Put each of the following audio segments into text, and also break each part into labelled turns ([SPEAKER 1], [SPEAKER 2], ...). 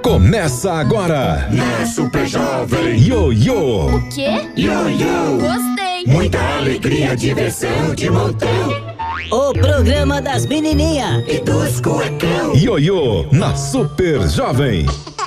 [SPEAKER 1] Começa agora.
[SPEAKER 2] Na Super Jovem.
[SPEAKER 1] Ioiô.
[SPEAKER 3] O quê?
[SPEAKER 2] Ioiô.
[SPEAKER 3] Gostei.
[SPEAKER 2] Muita alegria, diversão de montão.
[SPEAKER 4] O programa das menininhas
[SPEAKER 2] E dos cuecão.
[SPEAKER 1] Ioiô na Super Jovem.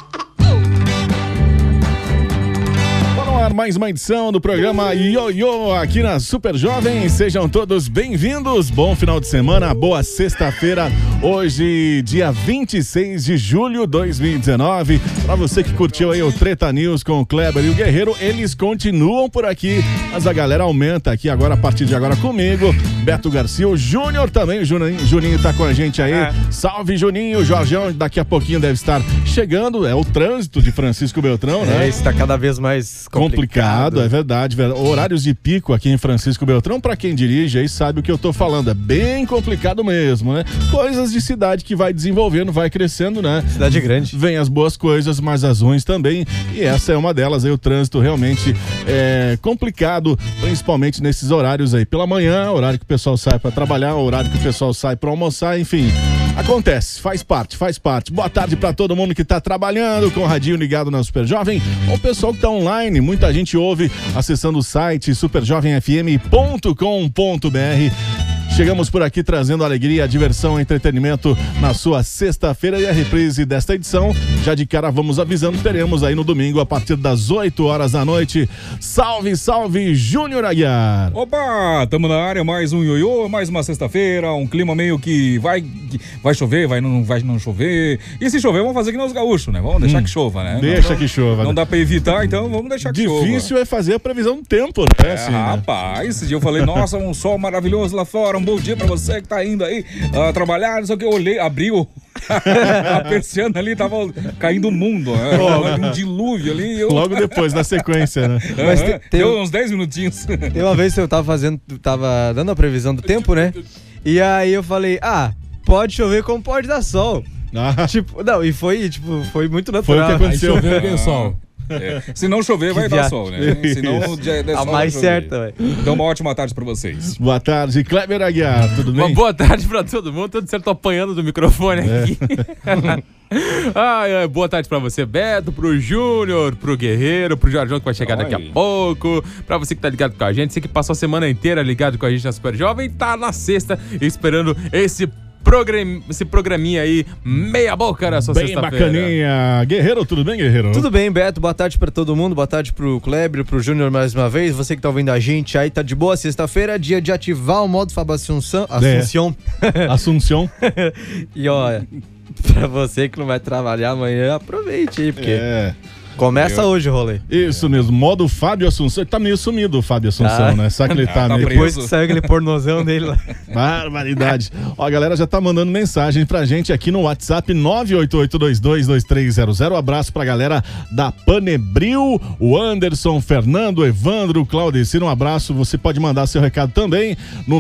[SPEAKER 1] Mais uma edição do programa Ioiô aqui na Super Jovem. Sejam todos bem-vindos. Bom final de semana, boa sexta-feira. Hoje, dia 26 de julho de 2019. Para você que curtiu aí o Treta News com o Kleber e o Guerreiro, eles continuam por aqui, mas a galera aumenta aqui agora, a partir de agora comigo. Beto Garcia, o Júnior também. O Juninho tá com a gente aí. Salve, Juninho. O Jorjão daqui a pouquinho deve estar chegando. É o trânsito de Francisco Beltrão, né?
[SPEAKER 5] Está cada vez mais
[SPEAKER 1] complicado, é verdade. Horários de pico aqui em Francisco Beltrão, pra quem dirige aí sabe o que eu tô falando, é bem complicado mesmo, né? Coisas de cidade que vai desenvolvendo, vai crescendo, né?
[SPEAKER 5] Cidade grande.
[SPEAKER 1] Vem as boas coisas, mas as ruins também, e essa é uma delas aí. O trânsito realmente é complicado, principalmente nesses horários aí, pela manhã, horário que o pessoal sai pra trabalhar, horário que o pessoal sai pra almoçar, enfim. Acontece, faz parte. Boa tarde pra todo mundo que tá trabalhando com o radinho ligado na Super Jovem, o pessoal que tá online, muita gente ouve acessando o site superjovemfm.com.br. Chegamos por aqui trazendo alegria, diversão, entretenimento na sua sexta-feira, e a reprise desta edição, já de cara vamos avisando, teremos aí no domingo a partir das 8 horas da noite. Salve, salve, Júnior Aguiar!
[SPEAKER 6] Opa, tamo na área, mais um ioiô, mais uma sexta-feira, um clima meio que vai chover, vai não chover, e se chover vamos fazer que nem os gaúchos, né? Vamos deixar que chova, né?
[SPEAKER 1] Deixa que chova.
[SPEAKER 6] Não dá pra evitar, então vamos deixar que chova.
[SPEAKER 1] Difícil é fazer a previsão do tempo, né? Assim,
[SPEAKER 6] rapaz, esse dia eu falei, nossa, um sol maravilhoso lá fora, um bom dia pra você que tá indo aí trabalhar, não sei o que, eu olhei, abriu a persiana ali, tava caindo o mundo, né? Um dilúvio ali.
[SPEAKER 1] Logo depois, na sequência, né?
[SPEAKER 5] Mas
[SPEAKER 6] deu uns 10 minutinhos.
[SPEAKER 5] Tem uma vez que eu tava dando a previsão do tempo, né? E aí eu falei, pode chover como pode dar sol. E foi muito natural.
[SPEAKER 1] Foi o que aconteceu.
[SPEAKER 5] Choveu e deu sol.
[SPEAKER 6] Se não chover, vai dar sol, né? Se não,
[SPEAKER 5] a mais certa, velho.
[SPEAKER 6] Então, uma ótima tarde pra vocês.
[SPEAKER 1] Boa tarde, Kleber Aguiar, tudo bem?
[SPEAKER 7] Uma boa tarde pra todo mundo, tudo certo, tô apanhando do microfone aqui. Boa tarde pra você, Beto, pro Júnior, pro Guerreiro, pro Jorjão que vai chegar daqui a pouco, pra você que tá ligado com a gente, você que passou a semana inteira ligado com a gente na Super Jovem, tá na sexta esperando esse programinha aí, meia boca na sua sexta-feira.
[SPEAKER 1] Bem bacaninha. Guerreiro, tudo bem, Guerreiro?
[SPEAKER 5] Tudo bem, Beto, boa tarde pra todo mundo, boa tarde pro Kleber, pro Júnior mais uma vez, você que tá ouvindo a gente aí, tá de boa, sexta-feira, dia de ativar o modo Fábio Assunção.
[SPEAKER 1] Assunção.
[SPEAKER 5] E olha, pra você que não vai trabalhar amanhã, aproveite aí, porque... Começa hoje o rolê.
[SPEAKER 1] Isso mesmo, modo Fábio Assunção. Ele tá meio sumido, o Fábio Assunção, né? Sabe que ele tá meio...
[SPEAKER 5] Depois que saiu aquele pornozão dele lá.
[SPEAKER 1] Barbaridade. Ó, a galera já tá mandando mensagem pra gente aqui no WhatsApp 988222300. Abraço pra galera da Panebril, o Anderson, Fernando, Evandro, Claudecino, um abraço. Você pode mandar seu recado também no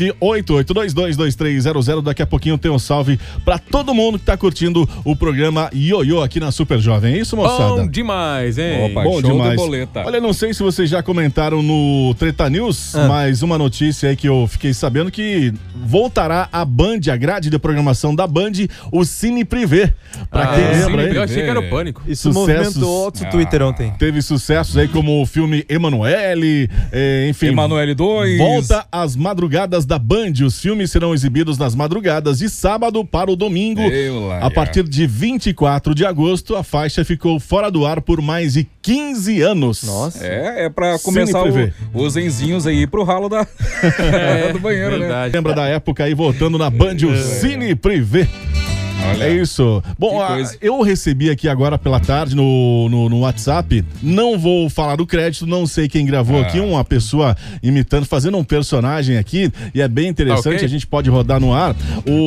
[SPEAKER 1] 988222300. Daqui a pouquinho tem um salve pra todo mundo que tá curtindo o programa Ioiô aqui na Super Jovem. É isso, moçada?
[SPEAKER 7] Bom demais, hein?
[SPEAKER 6] Opa,
[SPEAKER 1] bom
[SPEAKER 6] show
[SPEAKER 1] demais.
[SPEAKER 6] de boleta.
[SPEAKER 1] Olha, não sei se vocês já comentaram no Treta News, mas uma notícia aí que eu fiquei sabendo que voltará a Band, a grade de programação da Band, o Cine Privé. Pra quem lembra aí.
[SPEAKER 7] Eu achei que era o Pânico.
[SPEAKER 5] Isso movimentou outro Twitter ontem.
[SPEAKER 1] Teve sucessos aí como o filme Emanuele, enfim.
[SPEAKER 6] Emanuele 2.
[SPEAKER 1] Volta às madrugadas da Band. Os filmes serão exibidos nas madrugadas de sábado para o domingo. A partir de 24 de agosto, a faixa ficou fora do ar por mais de 15 anos.
[SPEAKER 5] Nossa.
[SPEAKER 6] É pra começar os enzinhos aí pro ralo do banheiro,
[SPEAKER 7] verdade.
[SPEAKER 1] Lembra da época aí, voltando na Band, o Cine Privé. Olha, é isso. Bom, eu recebi aqui agora pela tarde no WhatsApp, não vou falar do crédito, não sei quem gravou aqui, uma pessoa imitando, fazendo um personagem aqui, e é bem interessante, a gente pode rodar no ar,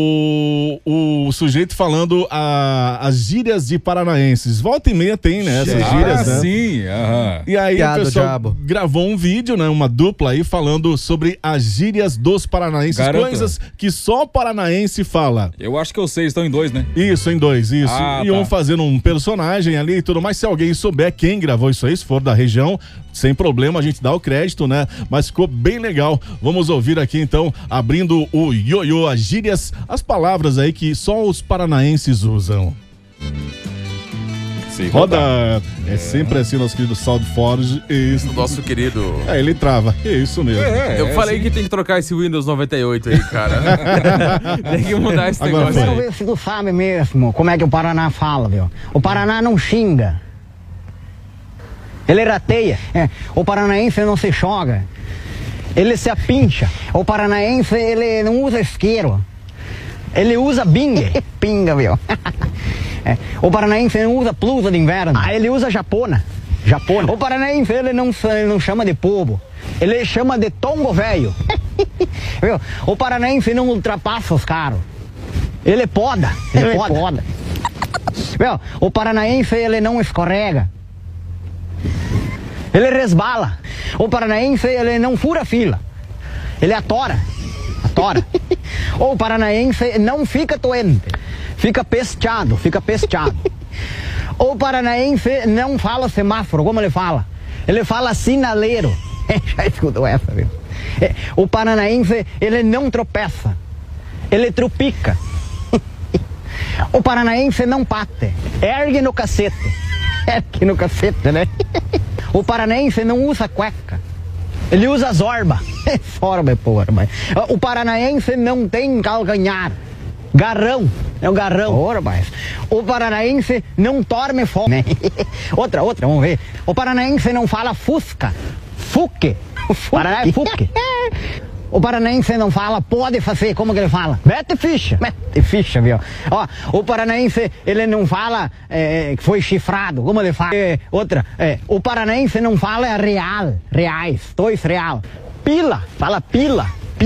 [SPEAKER 1] o sujeito falando as gírias de paranaenses. Volta e meia tem, né, essas gírias, né?
[SPEAKER 6] Sim,
[SPEAKER 1] E aí o pessoal gravou um vídeo, né, uma dupla aí, falando sobre as gírias dos paranaenses, coisas que só paranaense fala.
[SPEAKER 6] Eu acho que eu sei, estão em dois, né?
[SPEAKER 1] Isso, em dois, isso. E um fazendo um personagem ali e tudo mais. Se alguém souber quem gravou isso aí, se for da região, sem problema, a gente dá o crédito, né? Mas ficou bem legal. Vamos ouvir aqui, então, abrindo o ioiô, as gírias, as palavras aí que só os paranaenses usam.
[SPEAKER 6] Sim,
[SPEAKER 1] Roda. É sempre assim, nosso querido Saldo Forge. Isso.
[SPEAKER 7] Nosso querido.
[SPEAKER 1] Ele trava. É isso mesmo.
[SPEAKER 7] Eu falei que tem que trocar esse Windows 98 aí, cara. Tem que mudar esse
[SPEAKER 1] Agora
[SPEAKER 7] negócio
[SPEAKER 1] foi.
[SPEAKER 7] aí.
[SPEAKER 3] Quero ver se tu sabe mesmo como é que o Paraná fala, viu? O Paraná não xinga. Ele rateia. O paranaense não se joga. Ele se apincha. O paranaense, ele não usa isqueiro. Ele usa bingue. Pinga, viu? O paranaense não usa blusa de inverno. Ele usa japona. O paranaense, ele não chama de povo. Ele chama de tongo velho. Viu? O paranaense não ultrapassa os caras. Ele poda. Ele poda. Viu? O paranaense, ele não escorrega. Ele resbala. O paranaense, ele não fura fila. Ele atora. O paranaense não fica doente. Fica pesteado. O paranaense não fala semáforo. Como ele fala? Ele fala sinaleiro. Já escutou essa, viu? O paranaense, ele não tropeça. Ele trupica. O paranaense não bate. Ergue no cacete, né? O paranaense não usa cueca. Ele usa zorba. Zorba, porra. O paranaense não tem calcanhar. Garrão. É o garrão. Ora, mas o paranaense não dorme fome. Outra, vamos ver. O paranaense não fala fusca. Fuque. Paraná é fuque. O paranaense não fala pode fazer. Como que ele fala? Mete ficha, viu? Ó, o paranaense, ele não fala que foi chifrado. Como ele fala? O paranaense não fala reais, 2 real. Pila, fala pila.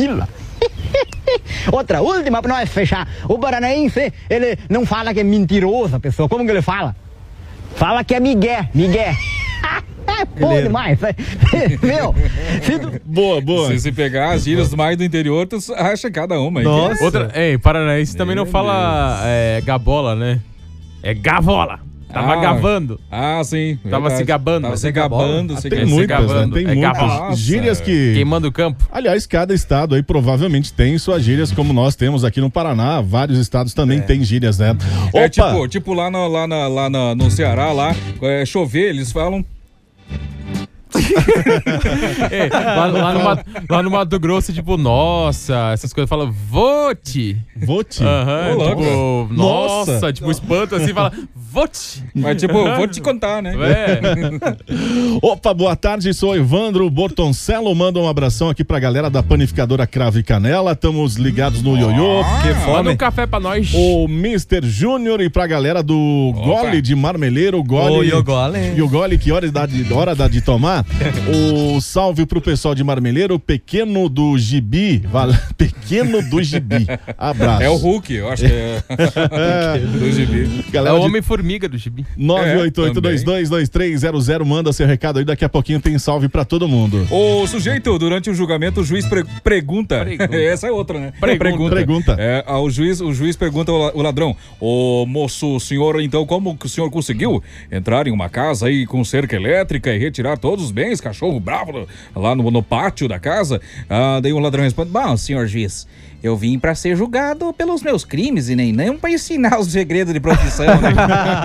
[SPEAKER 3] Outra, última pra nós fechar. O paranaense, ele não fala que é mentiroso, a pessoa. Como que ele fala? Fala que é migué. Pô, demais. Meu,
[SPEAKER 1] Boa.
[SPEAKER 6] Se pegar as gírias mais do interior, tu acha cada uma aí.
[SPEAKER 5] Nossa.
[SPEAKER 7] Outra, paranaense também não fala gabola, né? É gavola. Tava gavando.
[SPEAKER 6] Sim.
[SPEAKER 7] Tava se gabando.
[SPEAKER 6] Tava se gabando.
[SPEAKER 1] Tem muitas, né? Tem muitas
[SPEAKER 7] gabando.
[SPEAKER 1] gírias que...
[SPEAKER 7] Queimando o campo.
[SPEAKER 1] Aliás, cada estado aí provavelmente tem suas gírias, como nós temos aqui no Paraná. Vários estados também têm gírias, né?
[SPEAKER 6] Tipo lá no Ceará, chover, eles falam...
[SPEAKER 7] Lá no Mato Grosso, tipo, nossa, essas coisas falam vote. Tipo, nossa, tipo, espanto assim, fala vote.
[SPEAKER 6] Mas tipo, vou te contar, né?
[SPEAKER 1] Opa, boa tarde, sou o Evandro Bortoncello, manda um abração aqui pra galera da panificadora Cravo e Canela, estamos ligados no Ioiô.
[SPEAKER 7] Que foda. Manda um café pra nós.
[SPEAKER 1] O Mr. Júnior e pra galera do Gole de Marmeleiro, Gole. E o Gole, que hora dá de tomar? O salve pro pessoal de Marmeleiro, Pequeno do Gibi. Pequeno do Gibi. Abraço.
[SPEAKER 6] É o Hulk, eu acho que é. Do Gibi.
[SPEAKER 7] Galera, é o Homem-Formiga do Gibi.
[SPEAKER 1] 988-222300, manda seu recado aí, daqui a pouquinho tem salve pra todo mundo.
[SPEAKER 6] O sujeito, durante o julgamento, o juiz pergunta. Essa é outra, né? Pergunta. O juiz pergunta ao ladrão: ô moço, o senhor, então, como que o senhor conseguiu entrar em uma casa aí com cerca elétrica e retirar todos os bens, cachorro bravo, lá no pátio da casa? Daí o ladrão responde: bom, senhor juiz, eu vim pra ser julgado pelos meus crimes e nem pra ensinar os segredos de profissão, né?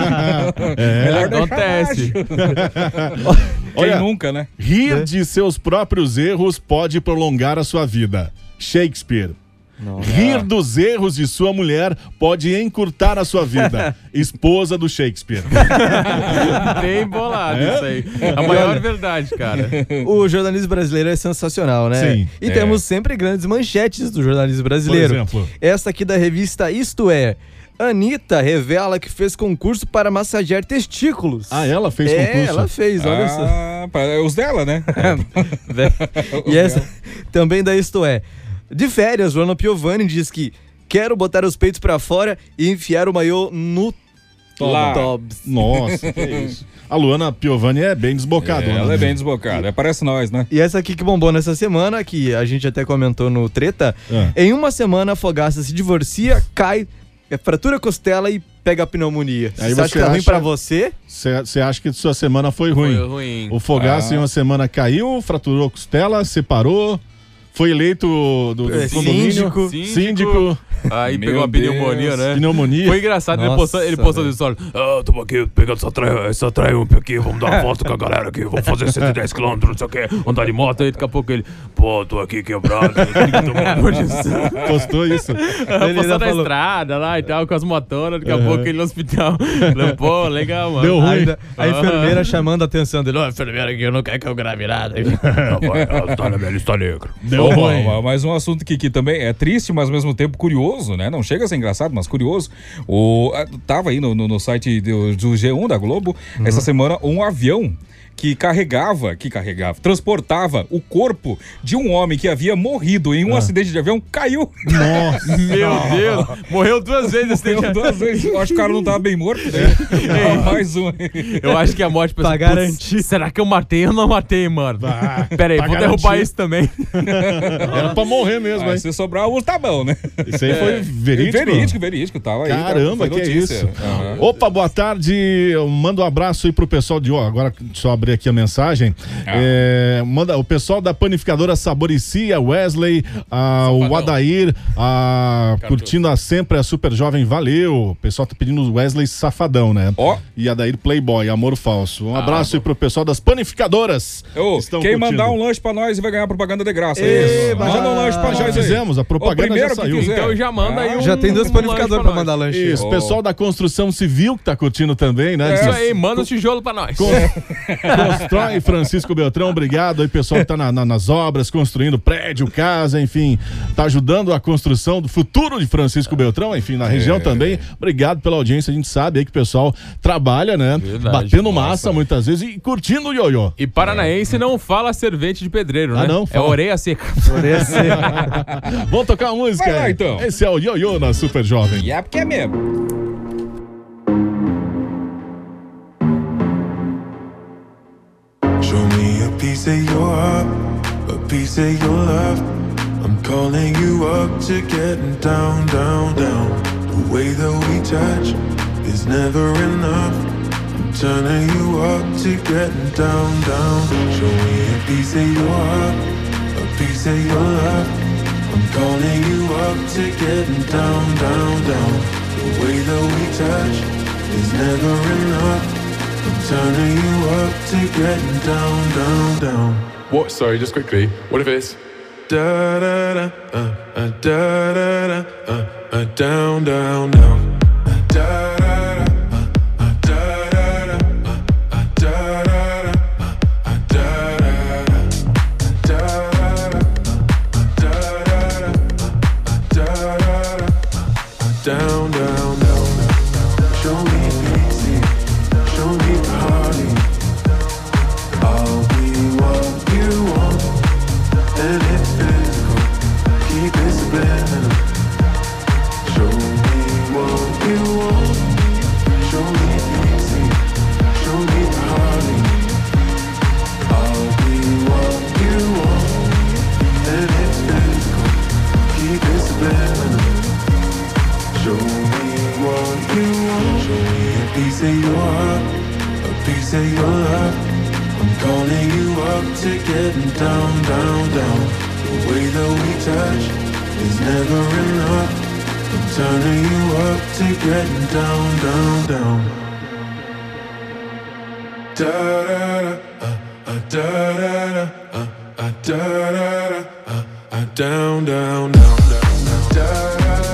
[SPEAKER 7] Acontece.
[SPEAKER 1] Olha,
[SPEAKER 6] nunca, né?
[SPEAKER 1] Rir de seus próprios erros pode prolongar a sua vida. Shakespeare. Rir dos erros de sua mulher pode encurtar a sua vida. Esposa do Shakespeare.
[SPEAKER 7] Bem bolado isso aí. A maior verdade, cara.
[SPEAKER 5] O jornalismo brasileiro é sensacional, né?
[SPEAKER 1] Sim.
[SPEAKER 5] E temos sempre grandes manchetes do jornalismo brasileiro.
[SPEAKER 1] Por exemplo?
[SPEAKER 5] Essa aqui da revista Isto É. Anitta revela que fez concurso para massagear testículos.
[SPEAKER 1] Ela fez concurso?
[SPEAKER 5] Ela fez, olha só.
[SPEAKER 6] Os dela, né?
[SPEAKER 5] E essa também da Isto É. De férias, Luana Piovani diz que quero botar os peitos pra fora e enfiar o maiô no Tobs.
[SPEAKER 1] Nossa, que isso. A Luana Piovani é bem desbocada.
[SPEAKER 6] Ela é bem desbocada, parece nós, né?
[SPEAKER 5] E essa aqui que bombou nessa semana, que a gente até comentou no Treta, em uma semana a Fogaça se divorcia, cai, fratura costela e pega a pneumonia.
[SPEAKER 1] Aí
[SPEAKER 5] você acha que é ruim pra você?
[SPEAKER 1] Você acha que sua semana foi ruim?
[SPEAKER 7] Foi ruim.
[SPEAKER 1] O Fogaça em uma semana caiu, fraturou a costela, separou. foi eleito do condomínio. Síndico.
[SPEAKER 7] Aí
[SPEAKER 6] Meu
[SPEAKER 7] pegou uma
[SPEAKER 6] Deus.
[SPEAKER 7] pneumonia, né?
[SPEAKER 1] Pneumonia.
[SPEAKER 7] Foi engraçado, ele postou no story. Tamo aqui pegando essa traia aqui, vamos dar uma foto com a galera aqui, vamos fazer 110 km, não sei o que, andar de moto. Aí daqui a pouco ele, tô aqui quebrado,
[SPEAKER 1] Postou isso.
[SPEAKER 7] Postou na estrada lá e tal, com as motoras, daqui a pouco ele no hospital. Pô, legal, mano.
[SPEAKER 1] Deu ruim.
[SPEAKER 5] A enfermeira chamando a atenção dele. Ó, enfermeira aqui, eu não quero que eu grave nada.
[SPEAKER 7] Tá na minha lista negra.
[SPEAKER 1] Deu ruim.
[SPEAKER 6] Mas um assunto que também é triste, mas ao mesmo tempo curioso, né? Não chega a ser engraçado, mas curioso. Tava aí no site do G1 da Globo, essa semana, um avião que transportava o corpo de um homem que havia morrido em um acidente de avião, caiu.
[SPEAKER 1] Nossa.
[SPEAKER 7] Meu Deus. Morreu 2 vezes esse
[SPEAKER 6] Morreu 2 vezes. Eu acho que o cara não tava bem morto, né? Mais um.
[SPEAKER 7] Eu acho que a morte...
[SPEAKER 5] Pra garantir.
[SPEAKER 7] Será que eu matei ou não matei, mano? Pera aí,
[SPEAKER 1] pra
[SPEAKER 7] vou derrubar
[SPEAKER 1] garantir.
[SPEAKER 7] isso também.
[SPEAKER 1] Era pra morrer mesmo, hein?
[SPEAKER 6] Se sobrar um, tá bom, né?
[SPEAKER 1] Isso aí foi verídico?
[SPEAKER 6] Verídico. Tava aí.
[SPEAKER 1] Caramba,
[SPEAKER 6] foi
[SPEAKER 1] que é
[SPEAKER 6] notícia.
[SPEAKER 1] isso.
[SPEAKER 6] Aham.
[SPEAKER 1] Opa, boa tarde. Eu mando um abraço aí pro pessoal de... agora só abrir aqui a mensagem. Manda o pessoal da panificadora Saboricia, Wesley, o Adair, curtindo sempre a Super Jovem, valeu. O pessoal tá pedindo o Wesley Safadão, né? E Adair Playboy, Amor Falso. Um abraço aí pro pessoal das panificadoras.
[SPEAKER 6] Quem mandar um lanche pra nós vai ganhar propaganda de graça. Manda um lanche pra nós
[SPEAKER 1] Já
[SPEAKER 6] aí.
[SPEAKER 1] fizemos, a propaganda já saiu.
[SPEAKER 7] Então já manda aí
[SPEAKER 5] Já tem 2 panificadores pra mandar lanche.
[SPEAKER 1] Isso, pessoal da construção civil que tá curtindo também, né?
[SPEAKER 7] Isso aí, manda um tijolo pra nós.
[SPEAKER 1] Constrói Francisco Beltrão, obrigado aí pessoal que tá nas obras, construindo prédio, casa, enfim, tá ajudando a construção do futuro de Francisco Beltrão, enfim, na região também. Obrigado pela audiência, a gente sabe aí que o pessoal trabalha, né?
[SPEAKER 7] Verdade,
[SPEAKER 1] batendo massa muitas vezes e curtindo o ioiô.
[SPEAKER 7] E paranaense não fala servente de pedreiro, né?
[SPEAKER 1] não,
[SPEAKER 7] é
[SPEAKER 1] fala.
[SPEAKER 7] orelha seca.
[SPEAKER 1] Vamos tocar uma música?
[SPEAKER 6] Vai lá, então.
[SPEAKER 1] Esse é o ioiô na Super Jovem.
[SPEAKER 6] E é porque é mesmo.
[SPEAKER 8] Show me a piece of your heart, a piece of your love. I'm calling you up to getting down, down, down. The way that we touch is never enough. I'm turning you up to getting down, down. Show me a piece of your heart, a piece of your love. I'm calling you up to getting down, down, down. The way that we touch is never enough. I'm turning you up to getting down, down, down.
[SPEAKER 9] What? Sorry, just quickly. What if it's
[SPEAKER 8] Da da da, da da da, down, down, down. Da da da, da da da, da da da, down, down, down. Show me easy, show me party. I'll be what you want, and it's physical. Keep it subliminal. Show me what you want. Show me easy, show me party. I'll be what you want, and it's physical. Keep it subliminal. Show me what you want. Show me a piece of your heart, a piece of your love. I'm calling you up to getting down, down, down. The way that we touch is never enough. I'm turning you up to getting down, down, down. Da da da, da da da, da da da, down, down, down, down, da.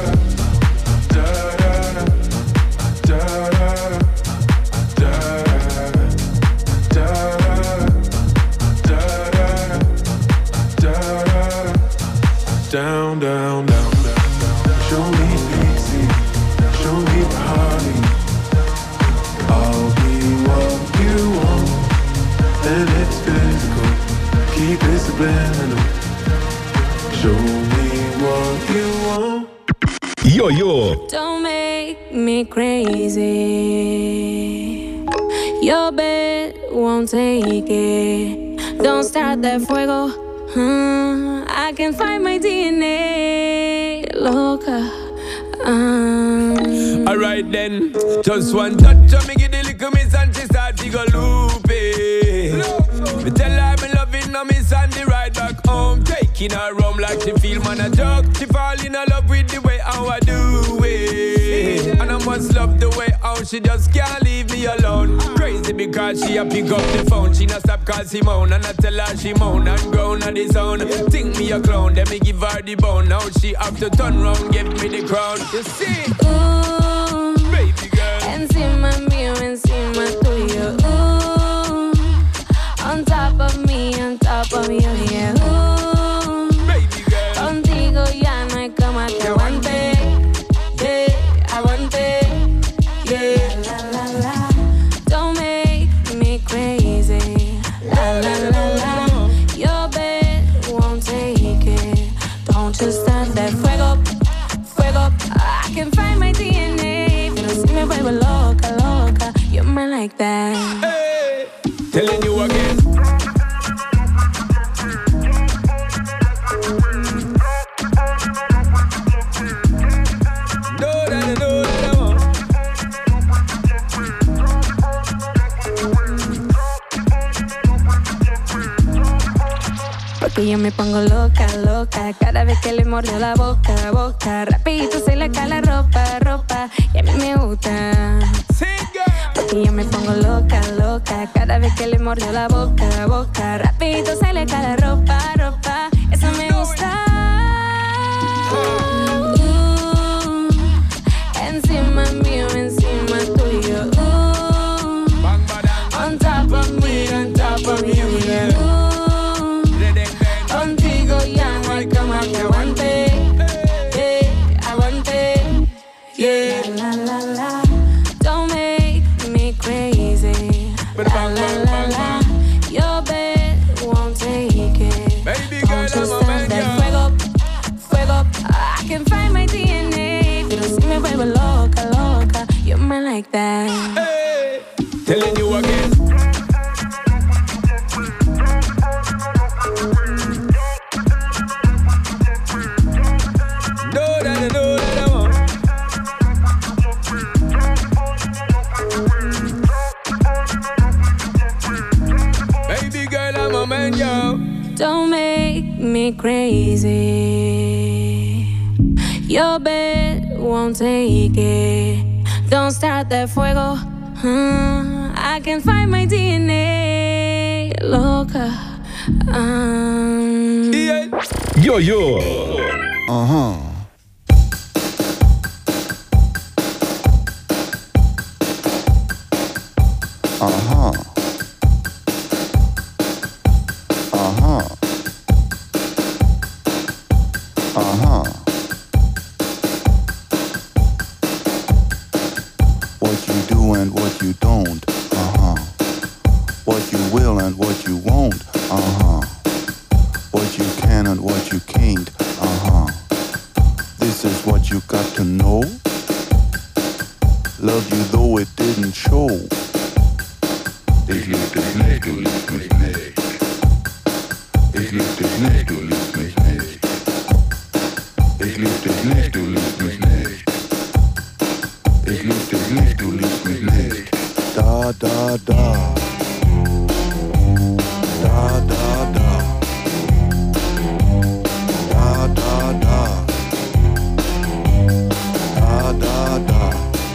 [SPEAKER 8] Down, down, down, down. Show me easy, show me party. I'll be what you want, and it's physical. Keep it subliminal. Show me what you want.
[SPEAKER 10] Ioiô.
[SPEAKER 11] Don't make me crazy. Your bed won't take it. Don't start that fuego. I can find my DNA, loca.
[SPEAKER 12] Alright then, just one touch of me, give the little miss and she start to go loopy. Me tell her me loving her miss and the ride back home. Take taking her rum like she feel man a joke. She fall in love with the way how I do it, and I must love the way how she just can't leave me alone. Crazy because she a pick up the phone. She not stop call Simone, and I tell her she moan and groan on the zone. Think me a clown, then me give her the bone. Now she have to turn round, give me the crown. You see,
[SPEAKER 11] Ooh,
[SPEAKER 12] baby girl,
[SPEAKER 11] encima mío, encima tuyo. Ooh, on top of me, yeah. Ooh,
[SPEAKER 12] baby girl,
[SPEAKER 11] contigo ya no hay cama que aguante. Yeah, aguante. Yeah, la la la. Don't make me crazy. La la la la. Your bed won't take it. Don't you start that fuego, fuego. I can find my DNA. Pero si me vuelvo loca, loca. You're mine like that.
[SPEAKER 12] hey, telling you again.
[SPEAKER 11] Porque yo me pongo loca, loca. Cada vez que le mordo la boca, boca. Rapidito se le cae la ropa, ropa. Y a mí me gusta. Porque yo me pongo loca, loca. Cada vez que le mordo la boca, boca. Rapidito se le cae la ropa, ropa. Eso me gusta. Encima mío, encima tuyo. On top of me, yeah. Contigo ya no hay cama que aguante. Yeah, aguante. Yeah, la la la. Don't make me crazy. La la la la. Your bed won't take it.
[SPEAKER 12] Baby
[SPEAKER 11] Don't
[SPEAKER 12] girl,
[SPEAKER 11] you
[SPEAKER 12] I'm a
[SPEAKER 11] start
[SPEAKER 12] man,
[SPEAKER 11] that
[SPEAKER 12] yeah.
[SPEAKER 11] fuego, fuego. I can find my DNA. Pero si me vuelvo loca, loca. You're mine like that.
[SPEAKER 12] Hey, telling you again. Baby girl, I'm a man, yo.
[SPEAKER 11] Don't make me crazy. Your bed won't take it. Don't start that fuego. I can find my DNA. Loca.
[SPEAKER 10] Yo-yo.
[SPEAKER 13] Uh-huh. Uh-huh. Uh-huh. Uh-huh. What you do and what you don't. Uh-huh. What you will and what you won't. Uh-huh. What you can and what you can't. Uh-huh. This is what you got to know. Love you though it didn't show. Ich lieb dich nicht, du liebst mich nicht. Ich lieb dich nicht, du liebst mich nicht. Ich lieb dich nicht, du liebst mich nicht. Ich lieb dich nicht, du liebst mich nicht. Da, da, da. Da, da, da. Da, da, da. Da, da, da.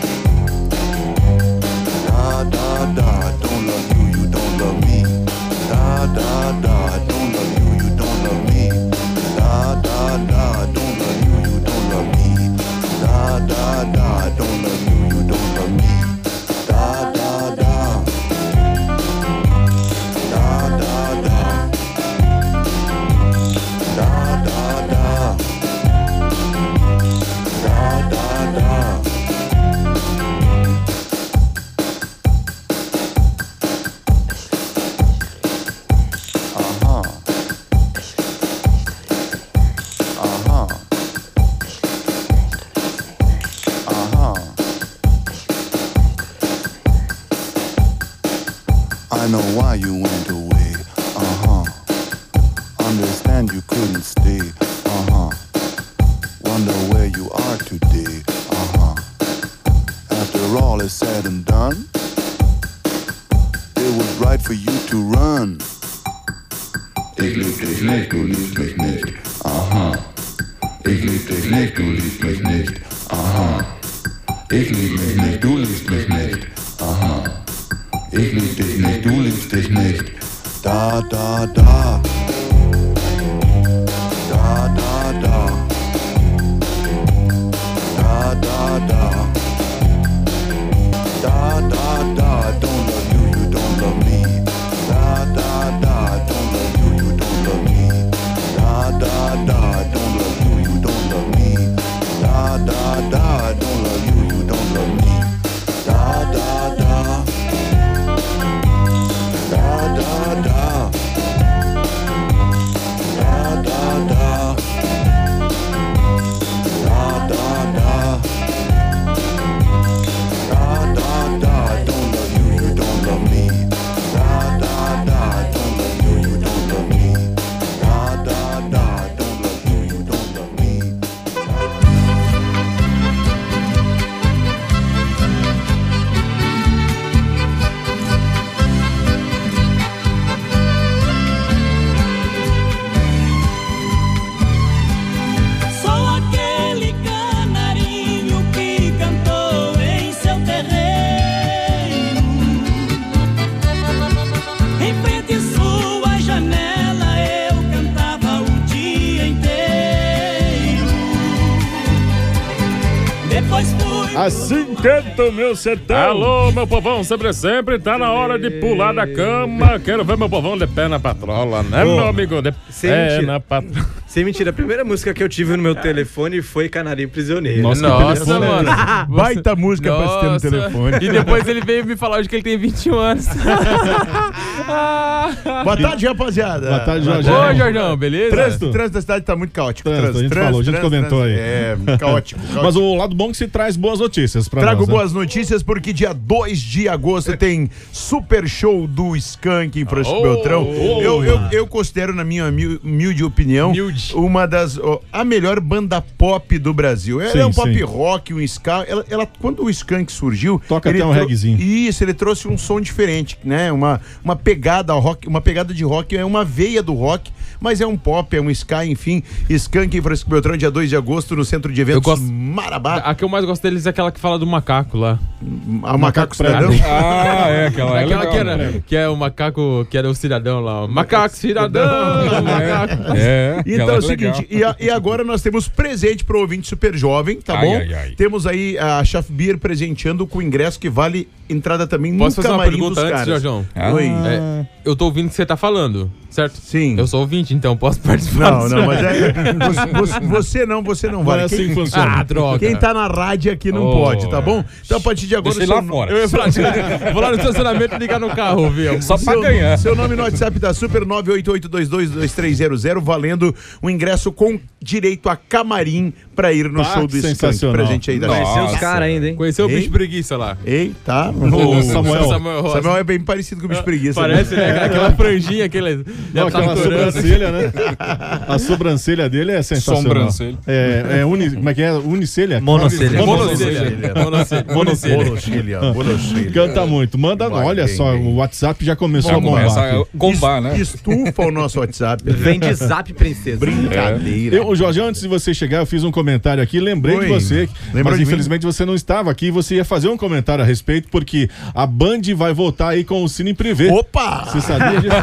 [SPEAKER 13] Da, da, da. Don't love you, you don't love me. Da, da, da. Don't love you, you don't love me. Da, da, da. Don't love you, you don't love me. Da, da, da. Don't love you, you don't love me. Da, da, da. Da, da, da. Da, da, da. Da, da, da. Uh-huh. Uh-huh. Uh-huh. I know why you went away. Uh-huh. Understand you couldn't stay. Uh-huh. Wonder where you are today. Uh-huh. After all is said and done, it was right for you to run. Ich lieb dich nicht, du liebst mich nicht. Aha. Ich lieb dich nicht, du liebst mich nicht. Aha. Ich lieb mich nicht, du liebst mich nicht. Aha. Ich lieb dich nicht, du liebst dich nicht. Da, da, da. Da, da, da. Da, da, da. Da, da, da. Don't love you, you don't love me. Da, da, da. Don't love you, you don't love me. Da, da, da. Don't love you, you don't love me. Da, da, da. Don't love you, you don't love me. Da, da, da. Da, da, da. Da, da, da. Da, da, da. Da, da, da. Don't love you, you don't love me. Da, da, da. Don't love you, you don't love me. Da, da, da. Don't love you, you don't love me.
[SPEAKER 14] Sou aquele canarinho que cantou em seu terreiro. Em frente à sua janela eu cantava o dia inteiro. Depois fui.
[SPEAKER 1] Assim canta o meu sertão.
[SPEAKER 7] Alô, meu povão, sempre tá na hora de pular da cama. Quero ver meu povão de pé na patrola, né, meu amigo? De pé na patrola.
[SPEAKER 5] Sem mentira, a primeira música que eu tive no meu telefone foi Canarinho Prisioneiro.
[SPEAKER 7] Nossa, mano.
[SPEAKER 15] Baita música pra se ter no telefone.
[SPEAKER 7] E depois ele veio me falar hoje que ele tem 21 anos.
[SPEAKER 15] Boa tarde, rapaziada.
[SPEAKER 1] Boa tarde, Jorge.
[SPEAKER 7] Oi, Jorgão, beleza?
[SPEAKER 15] Trânsito da cidade tá muito caótico.
[SPEAKER 1] A gente falou, a gente comentou aí.
[SPEAKER 15] É, caótico.
[SPEAKER 1] Mas o lado bom é que se traz boas notícias pra
[SPEAKER 15] Trago
[SPEAKER 1] nós, né?
[SPEAKER 15] boas notícias porque dia 2 de agosto tem super show do Skank em Francisco Beltrão. Eu considero, na minha humilde opinião, uma das... a melhor banda pop do Brasil. Ela é um pop rock, um ska. Quando o Skank surgiu...
[SPEAKER 1] Toca até um reggaezinho.
[SPEAKER 15] Isso, ele trouxe um som diferente, né? Uma pegada rock, uma pegada de rock, é uma veia do rock, mas é um pop, é um ska, enfim. Skank em Francisco Beltrão, dia 2 de agosto, no Centro de Eventos Marabá.
[SPEAKER 7] A que eu mais gosto deles é aquela que fala do macaco lá.
[SPEAKER 15] O Macaco Cidadão?
[SPEAKER 6] Ah, é aquela.
[SPEAKER 7] Que é o macaco, que era o cidadão lá. Macaco cidadão! Macaco.
[SPEAKER 15] Então é o seguinte, e agora nós temos presente pro ouvinte super jovem, tá bom? Temos aí a Schaff Beer presenteando com ingresso que vale entrada também no camarim dos caras. Posso fazer uma pergunta antes,
[SPEAKER 7] Jorjão?
[SPEAKER 15] Oi.
[SPEAKER 7] Eu tô ouvindo o que você tá falando, certo?
[SPEAKER 15] Sim.
[SPEAKER 7] Eu sou ouvinte, então posso participar.
[SPEAKER 15] Não, mas você não vale.
[SPEAKER 1] Não é assim que funciona.
[SPEAKER 7] Droga.
[SPEAKER 15] Quem tá na rádio aqui não pode, tá bom? Então a partir de agora...
[SPEAKER 6] Deixa lá fora.
[SPEAKER 7] Eu ia falar, vou lá no estacionamento e ligar no carro, viu?
[SPEAKER 6] Só pra ganhar.
[SPEAKER 15] Seu nome no WhatsApp da Super 988222300, valendo um ingresso com direito a camarim pra ir no show do Skank. Presente aí da
[SPEAKER 5] Conheceu os caras ainda, hein?
[SPEAKER 7] Conheceu o bicho preguiça lá.
[SPEAKER 15] Eita.
[SPEAKER 1] O Samuel.
[SPEAKER 15] Samuel é bem parecido com o bicho preguiça.
[SPEAKER 7] Parece, né? Aquela franjinha, aquela
[SPEAKER 1] sobrancelha, né? A sobrancelha dele é sensacional.
[SPEAKER 6] Sobrancelha.
[SPEAKER 1] Como é que é? Unicelha?
[SPEAKER 5] Monocelha.
[SPEAKER 1] Canta muito. Manda, olha só, o WhatsApp já começou a
[SPEAKER 6] bombar, né?
[SPEAKER 15] Estufa o nosso WhatsApp.
[SPEAKER 5] Vem de zap, princesa.
[SPEAKER 15] Brincadeira.
[SPEAKER 1] Jorge, antes de você chegar, eu fiz um comentário aqui, lembrei de você, mas infelizmente você não estava aqui, você ia fazer um comentário a respeito, porque a Band vai voltar aí com o Cine Privé.
[SPEAKER 15] Opa!
[SPEAKER 1] Você sabia disso?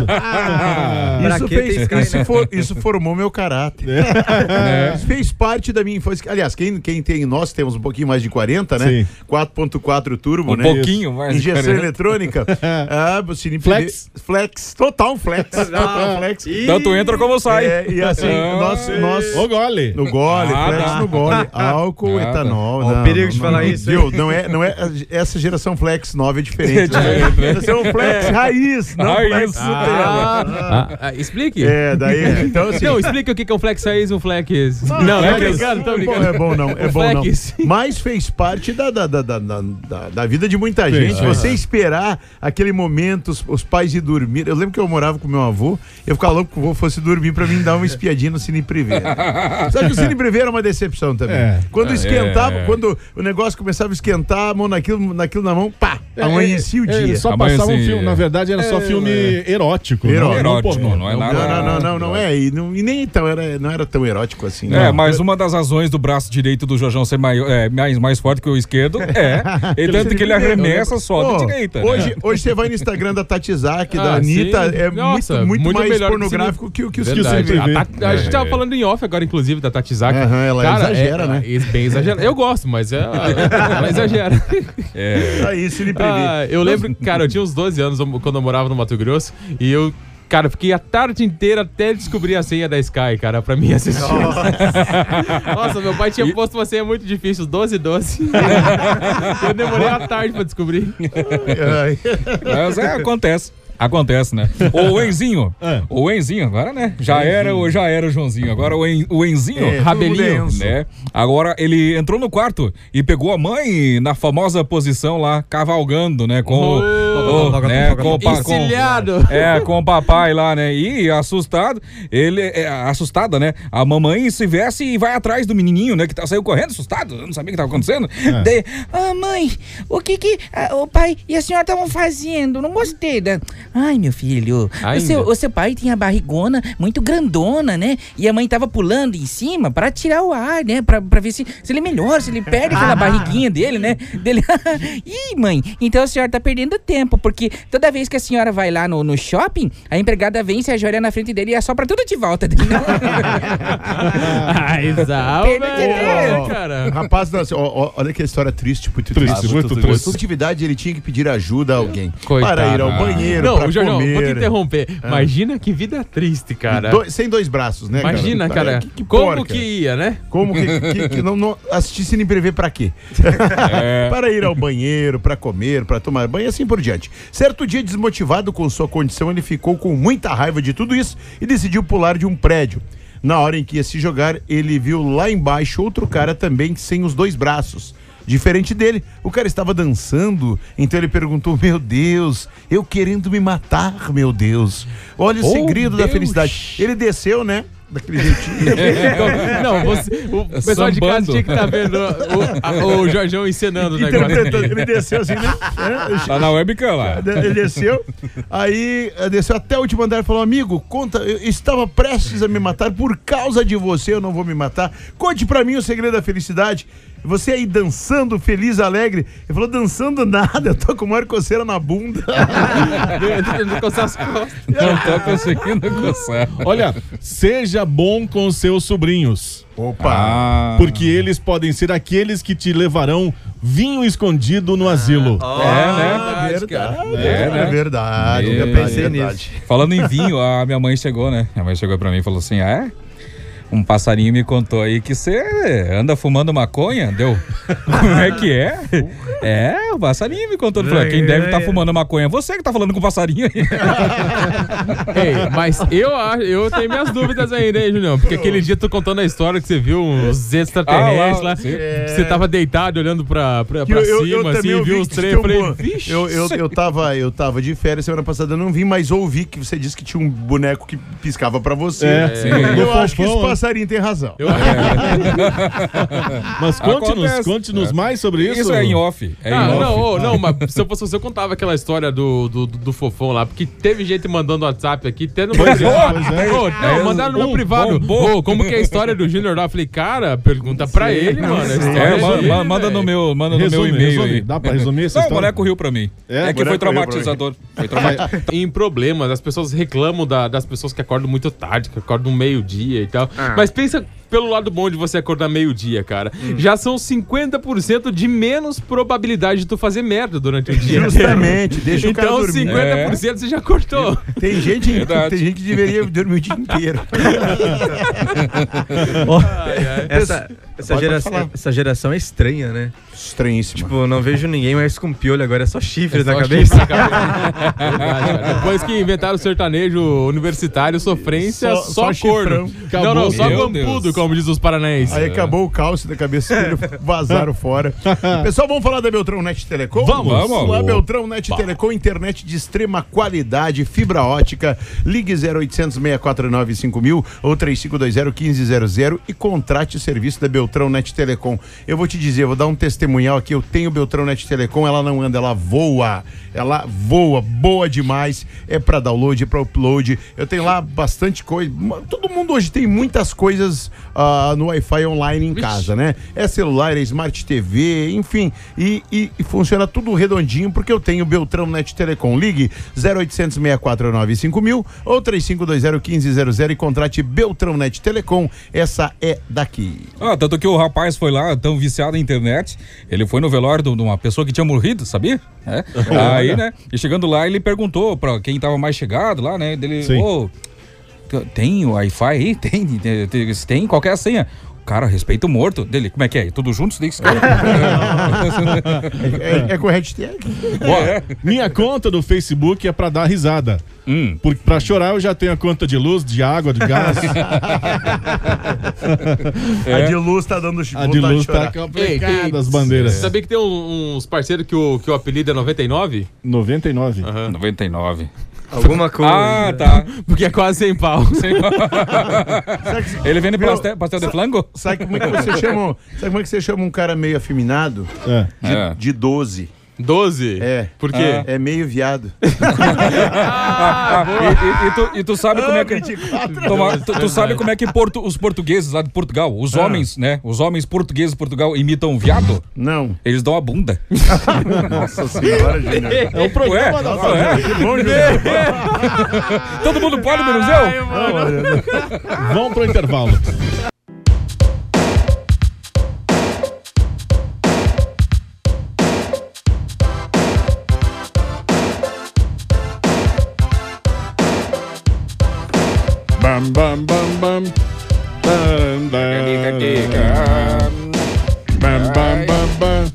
[SPEAKER 15] Isso formou meu caráter. Isso fez parte da minha infância. Aliás, quem tem, nós temos um pouquinho mais de 40, né? Sim. 4.4 turbo, né?
[SPEAKER 6] Um pouquinho mais.
[SPEAKER 15] Injeção eletrônica. O Cine
[SPEAKER 1] Flex.
[SPEAKER 15] Flex. Total flex.
[SPEAKER 6] Tanto entra como sai.
[SPEAKER 15] E assim, nós...
[SPEAKER 1] O gole.
[SPEAKER 15] No gole, flex no gole. Álcool, etanol.
[SPEAKER 5] O perigo de falar isso.
[SPEAKER 15] Viu? Não é essa geração flex nova é diferente. Essa é um flex raiz, não flex Nutella.
[SPEAKER 7] Explique.
[SPEAKER 15] Daí, então assim...
[SPEAKER 7] Não, explica o que é um flex raiz e um flex... Não,
[SPEAKER 15] brincando, tô brincando. É bom não. Mas fez parte da vida de muita gente. Você esperar aquele momento, os pais ir dormir. Eu lembro que eu morava com meu avô, eu ficava louco que o avô fosse dormir pra mim dar uma espiadinha no Cine Privé. Só que o Cine Privé era uma decepção também. Quando esquentava, quando o negócio começava a esquentar, a mão naquilo na mão, pá, amanhecia o dia.
[SPEAKER 1] Só passava um filme, na verdade era só filme erótico.
[SPEAKER 6] Erótico, não é nada.
[SPEAKER 15] Não é. E nem então, não era tão erótico assim.
[SPEAKER 6] Mas uma das razões do braço direito do Jorjão ser mais forte que o esquerdo e tanto que ele arremessa só de direita.
[SPEAKER 15] Hoje você vai no Instagram da Tati Zak, da Anitta, é muito mais pornográfico que o Cine Privé.
[SPEAKER 7] A gente tava falando em off agora, inclusive, da Tati Zak.
[SPEAKER 15] Ela exagera, né?
[SPEAKER 7] Bem exagera. Eu gosto, mas ela exagera.
[SPEAKER 15] Aí, Cine Privé.
[SPEAKER 7] Eu lembro, cara, eu tinha uns 12 anos quando eu morava no Mato Grosso e eu... Cara, fiquei a tarde inteira até descobrir a senha da Sky, cara, pra mim assistir. Nossa, meu pai tinha posto uma senha muito difícil, 1212. Eu demorei a tarde pra descobrir.
[SPEAKER 6] Mas acontece, né? O Enzinho, agora, né? Já era o Joãozinho, agora o Enzinho, Rabelinho, né? Agora ele entrou no quarto e pegou a mãe na famosa posição lá, cavalgando, né? Com o papai lá, né? E assustada, né? A mamãe se veste e vai atrás do menininho, né? Que saiu correndo, assustado, não sabia o que tava acontecendo.
[SPEAKER 16] Daí, mãe, o que o pai e a senhora estavam fazendo? Não gostei da... Ai, meu filho, o seu pai tinha a barrigona muito grandona, né? E a mãe tava pulando em cima pra tirar o ar, né? Pra ver se ele melhora, se ele perde aquela barriguinha dele, né? Ih, mãe, então a senhora tá perdendo tempo, porque toda vez que a senhora vai lá no shopping, a empregada vem, se ajoelha na frente dele e assopra tudo de volta.
[SPEAKER 15] Cara. Rapaz, olha que história triste, muito triste. A atividade, ele tinha que pedir ajuda a alguém. Para ir ao banheiro,
[SPEAKER 7] Não, Jorjão, vou te interromper. Imagina que vida triste, cara.
[SPEAKER 15] Sem dois braços, né,
[SPEAKER 7] Imagina, cara. Como que ia, né?
[SPEAKER 15] Como que não assistir Cine Privé pra quê? Para ir ao banheiro, pra comer, pra tomar banho e assim por diante. Certo dia, desmotivado com sua condição, ele ficou com muita raiva de tudo isso e decidiu pular de um prédio. Na hora em que ia se jogar, ele viu lá embaixo outro cara também sem os dois braços. Diferente dele, o cara estava dançando, então ele perguntou: meu Deus, eu querendo me matar, meu Deus. Olha o segredo da felicidade. Ele desceu, né? Daquele jeitinho.
[SPEAKER 7] O pessoal de casa tinha que estar vendo o Jorjão encenando o negócio.
[SPEAKER 15] Ele desceu assim, né?
[SPEAKER 6] Tá na webcam lá.
[SPEAKER 15] Ele desceu, aí desceu até o último andar e falou: amigo, conta, eu estava prestes a me matar, por causa de você eu não vou me matar. Conte pra mim o segredo da felicidade. Você aí dançando, feliz, alegre. Ele falou: dançando nada, eu tô com maior coceira na bunda.
[SPEAKER 7] Não coçar as costas.
[SPEAKER 6] Não tô conseguindo coçar.
[SPEAKER 1] Olha, seja bom com seus sobrinhos.
[SPEAKER 15] Opa!
[SPEAKER 1] Porque eles podem ser aqueles que te levarão vinho escondido no asilo.
[SPEAKER 15] É verdade. Eu pensei nisso.
[SPEAKER 6] Falando em vinho, a minha mãe chegou, né? Minha mãe chegou pra mim e falou assim: um passarinho me contou aí que você anda fumando maconha, deu? Como é que é? O passarinho me contou. Ele falou: quem deve estar fumando maconha? Você que tá falando com o passarinho aí.
[SPEAKER 7] Mas eu tenho minhas dúvidas ainda, hein, Julião? Porque aquele dia tu contando a história que você viu uns extraterrestres lá, você tava deitado olhando pra cima, assim, viu os três. Eu falei: vixe.
[SPEAKER 15] Eu tava de férias semana passada, eu não vim, mas ouvi que você disse que tinha um boneco que piscava pra você. Eu acho que esse passarinho tem razão.
[SPEAKER 1] Mas conte-nos mais sobre isso.
[SPEAKER 6] Isso é em off.
[SPEAKER 7] Não, mas se eu fosse você, eu contava aquela história do fofão lá, porque teve gente mandando WhatsApp aqui, até no meu privado. Mandaram no meu privado. Como que é a história do Júnior lá? Eu falei: cara, pergunta pra ele, mano.
[SPEAKER 6] Manda no meu e-mail aí.
[SPEAKER 1] Dá pra resumir essa história?
[SPEAKER 6] O moleque riu pra mim. É que foi traumatizador.
[SPEAKER 7] Em problemas, as pessoas reclamam das pessoas que acordam muito tarde, que acordam meio-dia e tal. Mas pensa pelo lado bom de você acordar meio-dia, cara. Já são 50% de menos probabilidade de tu fazer merda durante o dia.
[SPEAKER 15] Justamente, deixa o cara dormir.
[SPEAKER 7] Então 50% você já cortou.
[SPEAKER 15] Tem gente que deveria dormir o dia inteiro.
[SPEAKER 5] Essa geração é estranha, né?
[SPEAKER 15] Estranhíssima.
[SPEAKER 5] Tipo, não vejo ninguém mais com piolho, agora é só chifre na
[SPEAKER 7] só
[SPEAKER 5] cabeça.
[SPEAKER 7] chifre na cabeça. Verdade, cara. Depois que inventaram o sertanejo universitário, sofrência, só corno.
[SPEAKER 15] Acabou.
[SPEAKER 7] Não, só
[SPEAKER 15] Meu
[SPEAKER 7] gampudo,
[SPEAKER 15] Deus.
[SPEAKER 7] como diz os paranaenses.
[SPEAKER 15] Aí acabou o calço da cabeça dele, vazaram fora. Pessoal, vamos falar da Beltrão Net Telecom?
[SPEAKER 1] Vamos.
[SPEAKER 15] Lá, Beltrão Net Telecom, internet de extrema qualidade, fibra ótica. Ligue 0800 649 5000 ou 3520 1500 e contrate o serviço da Beltrão Net Telecom. Eu vou te dizer, vou dar um testemunhal aqui. Eu tenho Beltrão Net Telecom, ela não anda, ela voa. Ela voa, boa demais. É pra download, é pra upload. Eu tenho lá bastante coisa. Todo mundo hoje tem muitas coisas no Wi-Fi online em casa, né? É celular, é Smart TV, enfim. E funciona tudo redondinho porque eu tenho Beltrão Net Telecom. Ligue 0800 649 5000 ou 3520 1500 e contrate Beltrão Net Telecom. Essa é daqui.
[SPEAKER 6] Tanto que o rapaz foi lá, tão viciado na internet, ele foi no velório de uma pessoa que tinha morrido, sabia? Aí, né? E chegando lá, ele perguntou pra quem tava mais chegado lá, né? Dele, tem Wi-Fi aí? Tem? Qual que é a senha? Cara, respeita o morto dele. Como é que é? Tudo junto?
[SPEAKER 15] É com hashtag?
[SPEAKER 1] Minha conta do Facebook é pra dar risada. Porque pra chorar eu já tenho a conta de luz, de água, de gás.
[SPEAKER 15] A de luz tá dando
[SPEAKER 1] A de luz tá complicada, as bandeiras.
[SPEAKER 7] Você sabia que tem uns parceiros que o apelido é 99?
[SPEAKER 1] 99?
[SPEAKER 6] 99.
[SPEAKER 5] Alguma coisa.
[SPEAKER 6] Tá.
[SPEAKER 7] Porque é quase 100 pau.
[SPEAKER 6] Ele vende pastel de flango?
[SPEAKER 15] Sabe como é que você chama? Sabe como é que você chama um cara meio afeminado? De 12.
[SPEAKER 7] 12?
[SPEAKER 15] É.
[SPEAKER 7] Por quê?
[SPEAKER 15] É meio viado.
[SPEAKER 6] E tu sabe como é que... Tu sabe como é que os portugueses lá de Portugal, os homens, né? Os homens portugueses de Portugal imitam um viado?
[SPEAKER 15] Não.
[SPEAKER 6] Eles dão a bunda.
[SPEAKER 15] Nossa senhora, Júnior.
[SPEAKER 1] É o programa da família.
[SPEAKER 15] Que bom, Júnior.
[SPEAKER 6] Todo mundo pode, menos eu?
[SPEAKER 1] Vamos pro intervalo. Bam, bam, bam, bam. Bam, bam, bam, bam.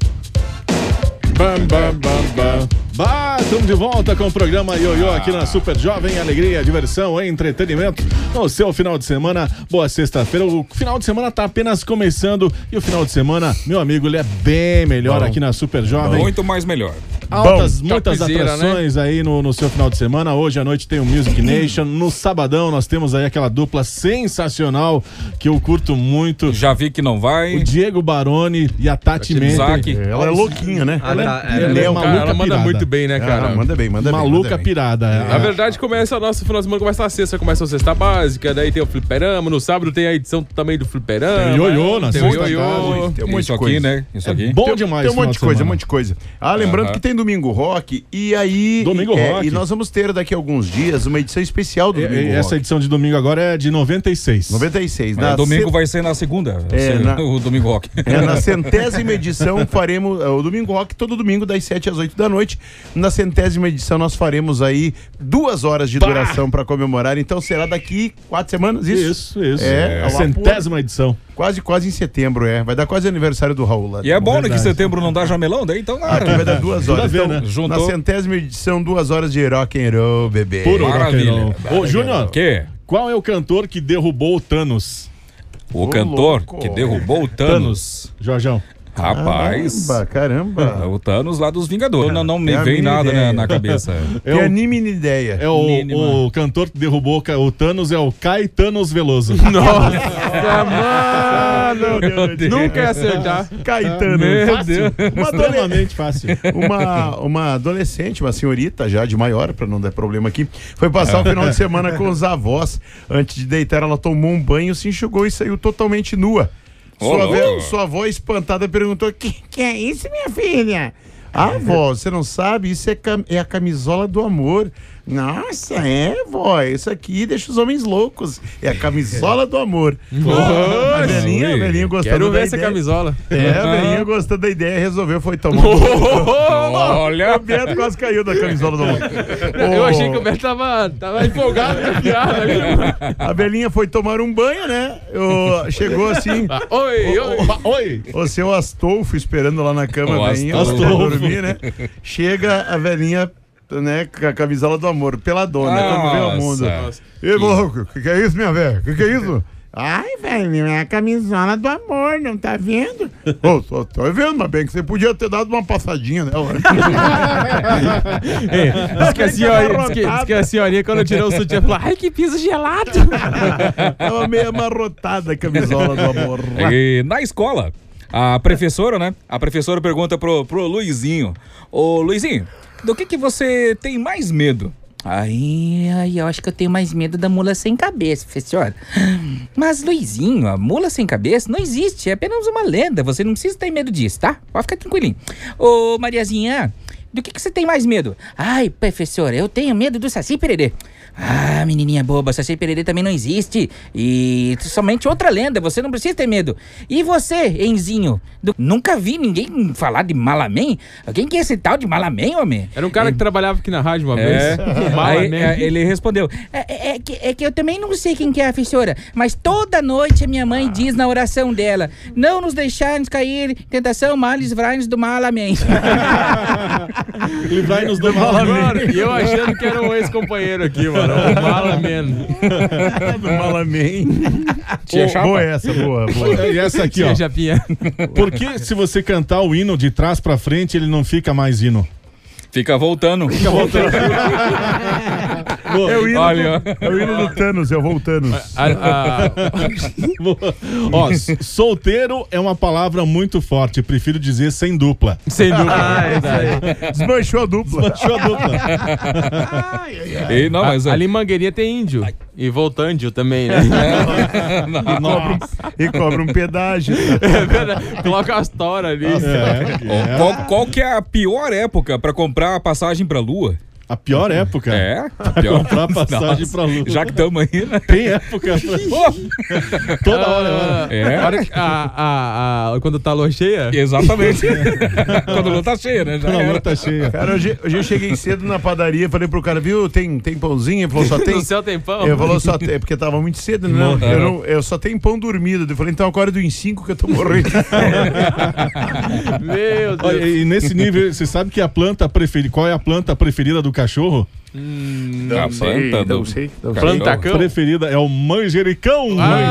[SPEAKER 1] Bam, bam, bam, bam. Estamos de volta com o programa Ioiô aqui na Super Jovem. Alegria, diversão, entretenimento no seu final de semana. Boa sexta-feira. O final de semana tá apenas começando e o final de semana, meu amigo, ele é bem melhor aqui na Super Jovem.
[SPEAKER 6] Muito mais melhor.
[SPEAKER 1] Muitas atrações, né? Aí no seu final de semana. Hoje à noite tem o Music Nation. No sabadão nós temos aí aquela dupla sensacional que eu curto muito.
[SPEAKER 6] Já vi que não vai.
[SPEAKER 1] O Diego Baroni e a Tati Mendes.
[SPEAKER 15] Ela é louquinha, né?
[SPEAKER 1] Ela é maluca.
[SPEAKER 7] Ela manda muito bem, né, cara?
[SPEAKER 15] Manda bem.
[SPEAKER 1] Maluca pirada.
[SPEAKER 7] Na verdade, começa o nosso final de semana, começa na sexta, começa a sexta básica, daí tem o fliperama, no sábado tem a edição também do fliperama.
[SPEAKER 1] Tem ioiô na sexta.
[SPEAKER 15] Tem um monte de coisa,
[SPEAKER 6] né? Isso aqui.
[SPEAKER 1] Bom demais.
[SPEAKER 15] Tem um monte de coisa. Lembrando que tem Domingo Rock e aí...
[SPEAKER 1] Domingo Rock.
[SPEAKER 15] E nós vamos ter daqui a alguns dias uma edição especial do Domingo Rock.
[SPEAKER 1] Essa edição de domingo agora é de 96.
[SPEAKER 15] 96.
[SPEAKER 6] Domingo vai ser na segunda. O Domingo Rock.
[SPEAKER 15] Na 100ª edição faremos o Domingo Rock todo domingo das 7 às 8 da noite. Na 100ª edição nós faremos aí 2 horas de duração para comemorar. Então será daqui 4 semanas, isso?
[SPEAKER 1] Isso. A 100ª edição.
[SPEAKER 15] Quase em setembro, Vai dar quase aniversário do Raul lá.
[SPEAKER 6] E é bom, né, que setembro não dá jamelão, daí então...
[SPEAKER 15] Aqui vai dar 2 horas.
[SPEAKER 1] Ver,
[SPEAKER 15] então,
[SPEAKER 1] né?
[SPEAKER 15] Na 100ª edição, 2 horas de rock and roll, bebê.
[SPEAKER 1] Puro
[SPEAKER 6] Maravilha.
[SPEAKER 1] Ô, Júnior,
[SPEAKER 6] Que?
[SPEAKER 1] qual é o cantor que derrubou o Thanos?
[SPEAKER 6] O cantor que derrubou o Thanos.
[SPEAKER 1] Jorjão.
[SPEAKER 6] Rapaz.
[SPEAKER 15] Caramba.
[SPEAKER 6] O Thanos lá dos Vingadores. Não me vem nada na cabeça.
[SPEAKER 15] Tem a mínima ideia.
[SPEAKER 1] É o cantor que derrubou o Thanos é o Caetanos Veloso.
[SPEAKER 7] Nossa, mano! Nunca ia acertar.
[SPEAKER 15] Caetano.
[SPEAKER 1] Fácil. Extremamente fácil.
[SPEAKER 15] Uma adolescente, uma senhorita já de maior, pra não dar problema aqui, foi passar o final de semana com os avós. Antes de deitar, ela tomou um banho, se enxugou e saiu totalmente nua. Sua avó espantada perguntou: que é isso, minha filha? Avó, você não sabe? Isso é a camisola do amor. Nossa, vó, isso aqui deixa os homens loucos. É a camisola do amor. A velhinha gostando
[SPEAKER 7] Quero ver
[SPEAKER 15] da
[SPEAKER 7] essa
[SPEAKER 15] ideia.
[SPEAKER 7] camisola.
[SPEAKER 15] A velhinha gostando da ideia, resolveu, foi tomar
[SPEAKER 6] Olha,
[SPEAKER 15] o Beto quase caiu da camisola do amor.
[SPEAKER 7] Eu achei que o Beto tava empolgado com a piada ali.
[SPEAKER 15] A velhinha foi tomar um banho, né? Chegou assim.
[SPEAKER 7] Oi.
[SPEAKER 15] O seu Astolfo esperando lá na cama, a velhinha, pra dormir, né? Chega a velhinha, né, com a camisola do amor, peladona, como vê o mundo. E louco, que é isso, minha velha? Que é isso? Ai, velho, é a camisola do amor, não tá vendo? Tô vendo, mas bem que você podia ter dado uma passadinha nela.
[SPEAKER 7] Diz que a senhorinha, quando tirou o sutiã, falou: ai, que piso gelado.
[SPEAKER 15] Tava meio amarrotada a camisola do amor.
[SPEAKER 6] E na escola, a professora, né? A professora pergunta pro Luizinho: ô Luizinho, do que você tem mais medo?
[SPEAKER 16] Ai, eu acho que eu tenho mais medo da mula sem cabeça, professor. Mas, Luizinho, a mula sem cabeça não existe, é apenas uma lenda. Você não precisa ter medo disso, tá? Pode ficar tranquilinho. Ô, Mariazinha, do que você tem mais medo? Ai, professor, eu tenho medo do Saci Pererê. Ah, menininha boba, Saci Pererê também não existe. E somente outra lenda, você não precisa ter medo. E você, Enzinho? Nunca vi ninguém falar de Malamém? Quem que é esse tal de Malamém, homem?
[SPEAKER 7] Era um cara que trabalhava aqui na rádio uma vez.
[SPEAKER 6] Aí, ele respondeu:
[SPEAKER 16] É que eu também não sei quem que é a professora, mas toda noite a minha mãe diz na oração dela: não nos deixarmos cair em tentação, mas livrai-nos do Malamém.
[SPEAKER 1] Livrai-nos do Malamém.
[SPEAKER 7] E eu achando que era um ex-companheiro aqui, mano. O Malamém.
[SPEAKER 15] Do Malamém.
[SPEAKER 6] Tia Chapa.
[SPEAKER 15] Boa essa, boa.
[SPEAKER 1] E essa aqui, ó.
[SPEAKER 7] Chapinha.
[SPEAKER 1] Por que se você cantar o hino de trás pra frente, ele não fica mais hino?
[SPEAKER 6] Fica voltando.
[SPEAKER 15] É o hino,
[SPEAKER 6] Olha.
[SPEAKER 15] é o hino do Thanos, é o Voltanos.
[SPEAKER 1] Ó, solteiro é uma palavra muito forte. Prefiro dizer sem dupla.
[SPEAKER 7] Sem dúvida.
[SPEAKER 15] Desmanchou a dupla.
[SPEAKER 6] E, não, mas,
[SPEAKER 7] ali em Mangueirinha tem índio. E voltândio também, né?
[SPEAKER 15] E cobra um pedágio.
[SPEAKER 7] É verdade. Coloca as toras ali.
[SPEAKER 6] Qual que é a pior época pra comprar a passagem pra Lua?
[SPEAKER 1] A pior época?
[SPEAKER 6] Pra
[SPEAKER 1] comprar passagem pra Lua.
[SPEAKER 6] Já que estamos aí, né?
[SPEAKER 1] Tem época. Toda hora.
[SPEAKER 7] Quando tá a lua cheia?
[SPEAKER 6] Exatamente. Quando a lua tá cheia, né?
[SPEAKER 1] Quando a lua tá cheia.
[SPEAKER 15] Cara, hoje eu cheguei cedo na padaria, falei pro cara, viu, tem pãozinho? Ele falou, só tem.
[SPEAKER 7] No céu tem pão?
[SPEAKER 15] Ele falou, só tem, porque tava muito cedo, né? Eu só tenho pão dormido. Eu falei, então acorda em 5 que eu tô morrendo.
[SPEAKER 7] Meu Deus.
[SPEAKER 1] Olha, e nesse nível, você sabe que a planta preferida, qual é a planta preferida do cachorro?
[SPEAKER 6] Não sei.
[SPEAKER 1] Planta preferida é o manjericão.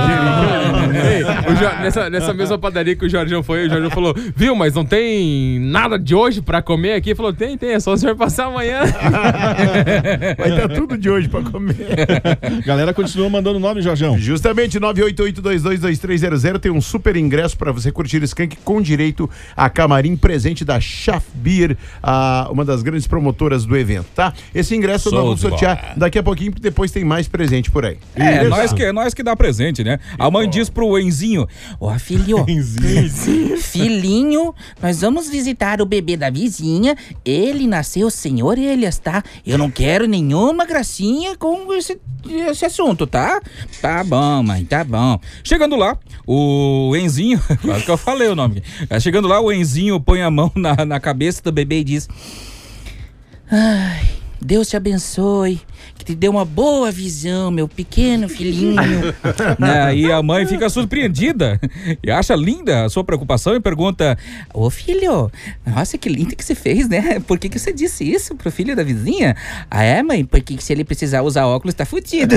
[SPEAKER 7] Nessa mesma padaria que o Jorjão foi, o Jorjão falou: viu, mas não tem nada de hoje pra comer aqui? Ele falou: tem, é só o senhor passar amanhã.
[SPEAKER 15] Vai ter tudo de hoje pra comer.
[SPEAKER 1] Galera continua mandando nome, Jorjão.
[SPEAKER 15] Justamente, 988222300 tem um super ingresso pra você curtir Skank com direito a camarim presente da Schaff Beer, uma das grandes promotoras do evento, tá? Esse ingresso nós vamos sortear daqui a pouquinho, porque depois tem mais presente por aí.
[SPEAKER 6] Nós que dá presente, né? A mãe diz pro Enzinho:
[SPEAKER 16] ó, filho, filhinho, nós vamos visitar o bebê da vizinha. Ele nasceu sem orelhas, tá? Eu não quero nenhuma gracinha com esse assunto, tá? Tá bom, mãe, tá bom.
[SPEAKER 6] Chegando lá, o Enzinho, quase que eu falei o nome. Chegando lá, o Enzinho põe a mão na cabeça do bebê e diz:
[SPEAKER 16] ai, Deus te abençoe, que te dê uma boa visão, meu pequeno filhinho.
[SPEAKER 6] E a mãe fica surpreendida e acha linda a sua preocupação e pergunta:
[SPEAKER 16] ô filho, nossa, que lindo que você fez, né? Por que você disse isso pro filho da vizinha? Ah, é, mãe? Porque se ele precisar usar óculos, tá fudido.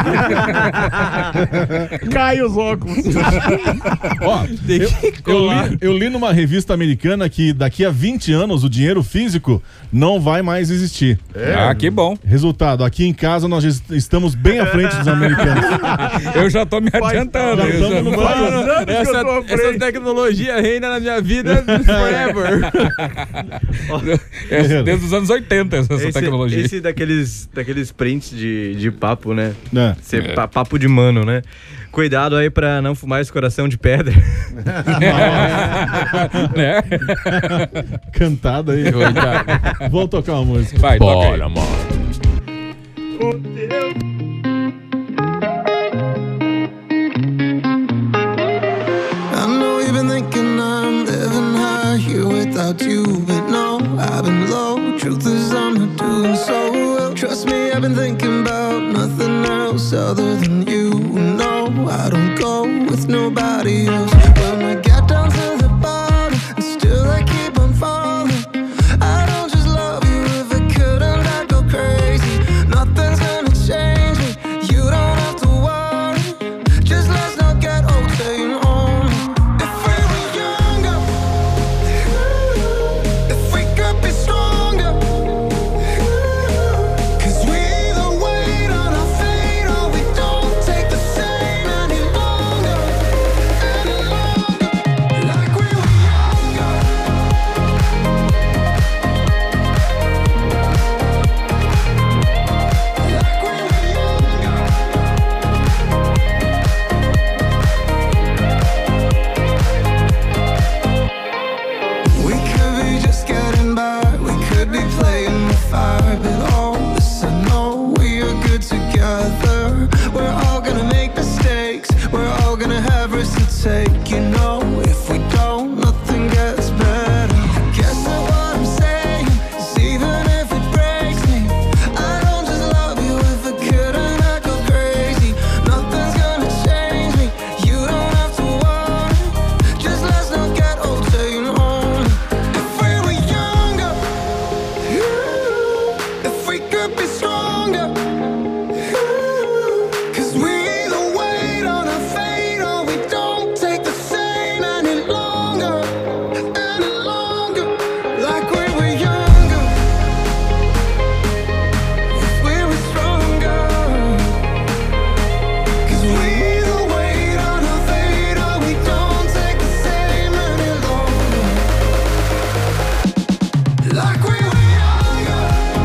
[SPEAKER 15] Cai os óculos.
[SPEAKER 1] Ó, eu li numa revista americana que daqui a 20 anos o dinheiro físico não vai mais existir.
[SPEAKER 6] Que bom.
[SPEAKER 1] Resultado, aqui em casa nós estamos bem à frente dos americanos.
[SPEAKER 6] Eu já tô me adiantando.
[SPEAKER 7] Essa tecnologia reina na minha vida forever.
[SPEAKER 6] Desde os anos 80 essa tecnologia.
[SPEAKER 5] Esse daqueles prints de papo, né? Papo de mano, né? Cuidado aí pra não fumar esse coração de pedra.
[SPEAKER 1] Cantada aí. Vou tocar uma música.
[SPEAKER 6] Vai, toca aí.
[SPEAKER 7] Bora, mano.
[SPEAKER 15] fodeu.
[SPEAKER 17] I know you've been thinking I'm living high here without you, but no, I've been low. Truth is I'm not doing so well. Trust me, I've been thinking about nothing else other than you. No, I don't go with nobody else. When I get down to the bottom and still I keep on falling, I don't just love you. If I couldn't, I'd go crazy. Nothing's gonna change me. You don't have to worry. Just let's not get old staying on. If we were younger, if we could be stronger, 'cause we either wait on our fate or we don't take the same any longer, like we were younger. We could be just getting by, we could be playing with fire, but all this I know, we are good together. We're all gonna make mistakes, we're all gonna have risks to take. You know, if we don't, nothing gets better. Guess that what I'm saying is even if it breaks me, I don't just love you. If I couldn't, I'd go crazy. Nothing's gonna change me. You don't have to worry. Just let's not get old staying home. If we were younger, if we could be stronger, 'cause we either wait on our fate or we don't take the same any longer, like we were younger. If we were stronger, 'cause we either wait on our fate or we don't take the same any longer, like we were younger.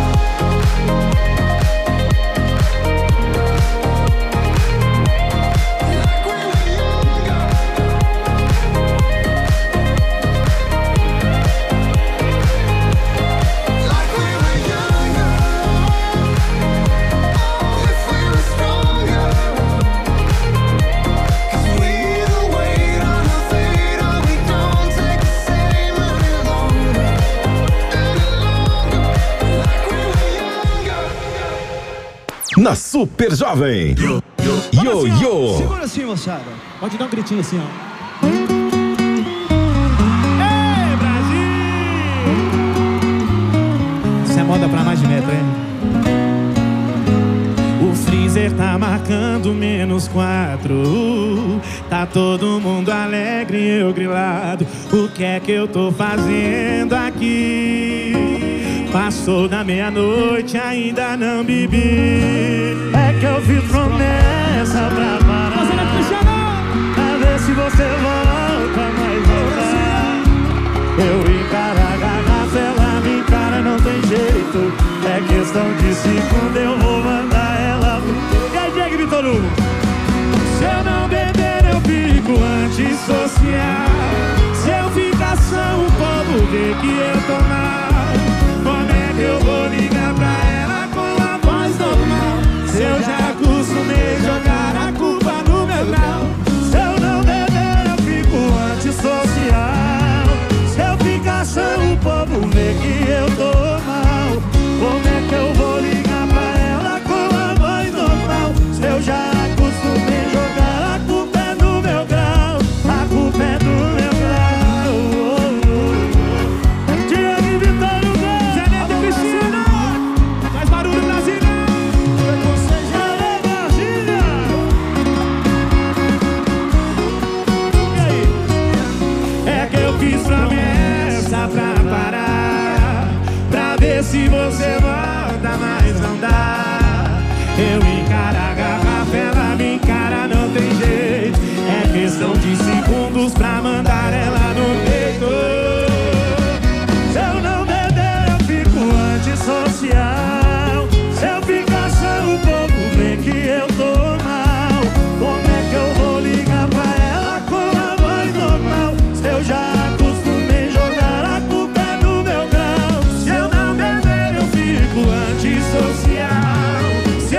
[SPEAKER 10] Na Super Jovem. Yo-Yo.
[SPEAKER 18] Segura assim, moçada. Pode dar um gritinho assim, ó. Ei, Brasil! Isso é moda pra mais de metro, hein? O freezer tá marcando -4. Tá todo mundo alegre e eu grilado. O que é que eu tô fazendo aqui? Passou da meia-noite, ainda não bebi. É que eu fiz promessa pra parar, pra ver se você volta, mas voltar. Eu encaro a garrafa, ela me encara, não tem jeito. É questão de segundo, eu vou mandar ela pro... E aí, Diego de todo mundo? Se eu não beber, eu fico antissocial. Se eu ficar sã, o povo vê que eu tô mal. Eu vou ligar pra ela com a voz normal. Se eu já acostumei jogar a culpa no meu grau. Se eu não beber, eu fico antissocial. Se eu ficar sã, o povo vê que eu tô mal. Como é que eu vou ligar pra ela com a voz normal? Se eu já acostumei jogar a culpa é no meu grau. A culpa é do meu grau. Se você volta, mas não dá. Eu encaro a garrafa, ela me encara, não tem jeito. É questão de segundos pra mandar ela no peito. Se eu não beber, eu fico antissocial. Se eu ficar sã, o povo vê que eu tô mal. Como é que eu vou ligar pra ela com a voz normal? Se eu já acostumei jogar a culpa é no meu grau. Se eu não beber, eu fico antissocial. Se